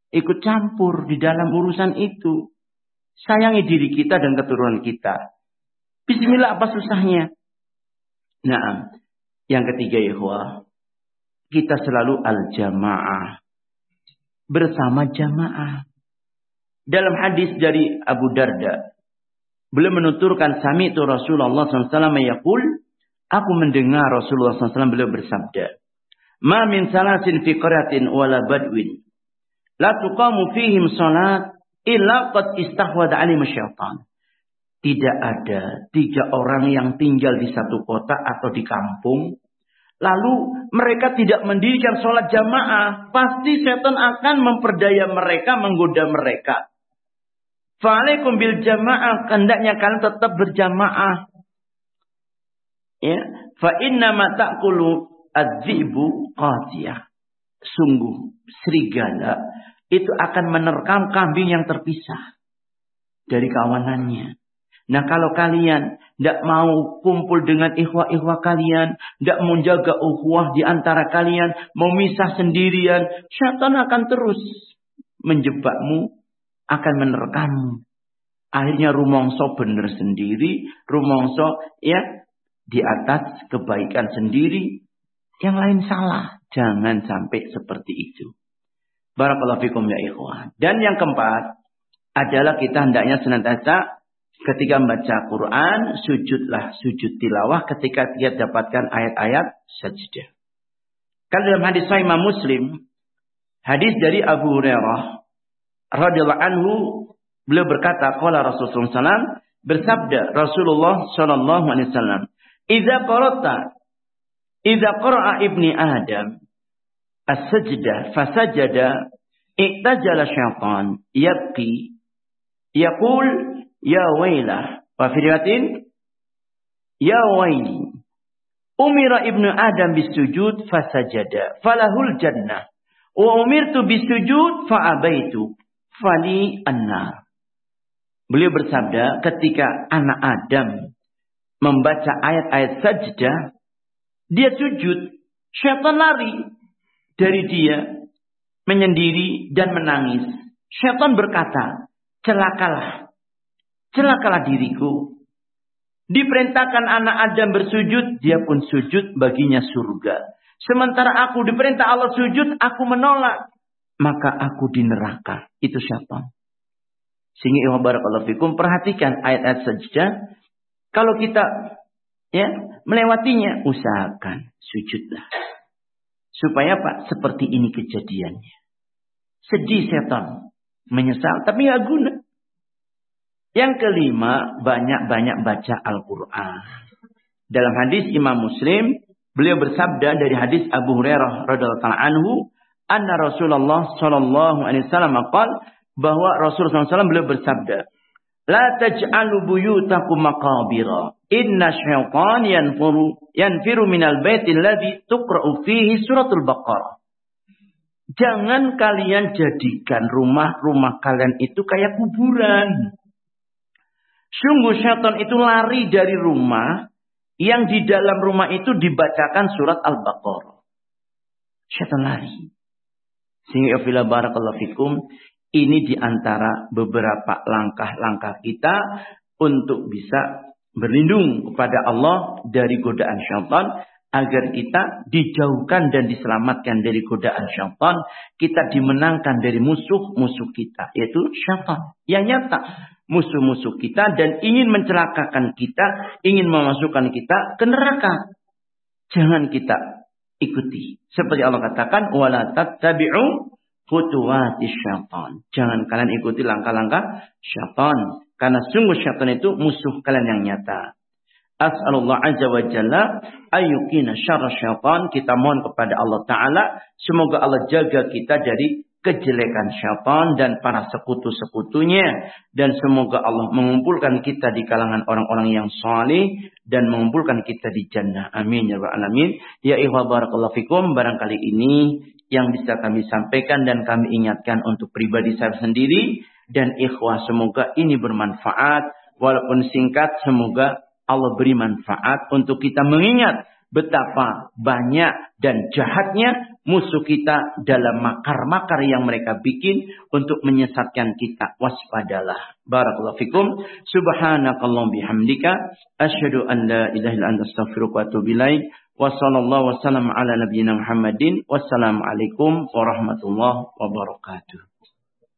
Speaker 1: ikut campur di dalam urusan itu. Sayangi diri kita dan keturunan kita. Bismillah, apa susahnya? Nah, yang ketiga ikhwah, kita selalu al-jamaah. Bersama jamaah. Dalam hadis dari Abu Darda, beliau menuturkan sami'tu Rasulullah SAW yaqul, aku mendengar Rasulullah SAW beliau bersabda, ma min salasin fi qaryatin wala badwin la tuqamu fihim salat illa qad istahwada alim syaitan. Tidak ada 3 orang yang tinggal di satu kota atau di kampung, lalu mereka tidak mendirikan sholat jamaah, pasti setan akan memperdaya mereka, menggoda mereka. Fa'alaikum bil jamaah, hendaknya kalian tetap berjamaah. Ya, fa inna ma ta'kulu adz-dzi'bu qatiyah. Sungguh serigala itu akan menerkam kambing yang terpisah dari kawanannya. Nah, kalau kalian tidak mau kumpul dengan ikhwah-ikhwah kalian, tidak menjaga ukhuwah di antara kalian, mau misah sendirian, syaitan akan terus menjebakmu, akan menerkammu. Akhirnya rumongso benar sendiri, rumongso ya di atas kebaikan sendiri, yang lain salah. Jangan sampai seperti itu. Barakallahu fikum ya ikhwah. Dan yang keempat adalah kita hendaknya senantiasa ketika membaca Quran, sujudlah sujud tilawah ketika dia dapatkan ayat-ayat sajdah. Kan dalam hadis Sahih Imam Muslim, hadis dari Abu Hurairah radhiyallahu anhu, beliau berkata, qala Rasulullah SAW, bersabda Rasulullah sallallahu alaihi wasallam, idza qara'a ibni Adam as-sajdah fasajada iktajala syaitan yabki yaqul ya wailah, wa fi riwayatin ya waili, umira ibnu Adam bisujud fasajada falahul jannah wa umirtu bisujud fa abaitu fali annar. Beliau bersabda, ketika anak Adam membaca ayat-ayat sajdah, dia sujud, syaitan lari dari dia, menyendiri dan menangis. Syaitan berkata, celakalah diriku. Diperintahkan anak Adam bersujud, dia pun sujud, baginya surga. Sementara aku diperintah Allah sujud, aku menolak, maka aku di neraka. Itu syaitan. Sehingga barakallahu fikum, perhatikan ayat-ayat sajdah. Kalau kita melewatinya, usahakan sujudlah. Supaya Pak, seperti ini kejadiannya. Sedih setan, menyesal, tapi nggak guna. Yang kelima, banyak-banyak baca Al-Quran. Dalam hadis Imam Muslim, beliau bersabda dari hadis Abu Hurairah radhiyallahu anhu, anna Rasulullah sallallahu alaihi wasallam qala, bahwa Rasulullah SAW beliau bersabda, la taj'alu buyutakum maqabira, inna syaitan yanfiru minal baitil ladzi tuqra'u fihi suratul Baqarah. Jangan kalian jadikan rumah-rumah kalian itu kayak kuburan. Sungguh syaitan itu lari dari rumah yang di dalam rumah itu dibacakan surat Al-Baqarah. Syaitan lari. Sehingga fila barakallahu fikum, ini diantara beberapa langkah-langkah kita untuk bisa berlindung kepada Allah dari godaan syaitan, agar kita dijauhkan dan diselamatkan dari godaan syaitan. Kita dimenangkan dari musuh-musuh kita, yaitu syaitan yang nyata, musuh-musuh kita, dan ingin mencelakakan kita, ingin memasukkan kita ke neraka. Jangan kita ikuti. Seperti Allah katakan, wala tattabi'u khutuwati syaitan. Jangan kalian ikuti langkah-langkah syaitan, karena sungguh syaitan itu musuh kalian yang nyata. As'alullah azza wa jalla ayyukina syarra syaitan. Kita mohon kepada Allah Ta'ala, semoga Allah jaga kita dari kejelekan syaitan dan para sekutu-sekutunya, dan semoga Allah mengumpulkan kita di kalangan orang-orang yang saleh dan mengumpulkan kita di jannah. Amin ya rabbal alamin. Ya ikhwah barakallahu fikum, barangkali ini yang bisa kami sampaikan dan kami ingatkan untuk pribadi saya sendiri dan ikhwah, semoga ini bermanfaat walaupun singkat. Semoga Allah beri manfaat untuk kita mengingat betapa banyak dan jahatnya musuh kita dalam makar-makar yang mereka bikin untuk menyesatkan kita. Waspadalah. Barakallahu fikum. Subhanakallahumma bihamdika asyhadu an la ilaha illa anta astaghfiruka wa atubu ilaik. Wa sallallahu wasallam ala nabiyyina Muhammadin. Wassalamualaikum warahmatullahi wabarakatuh.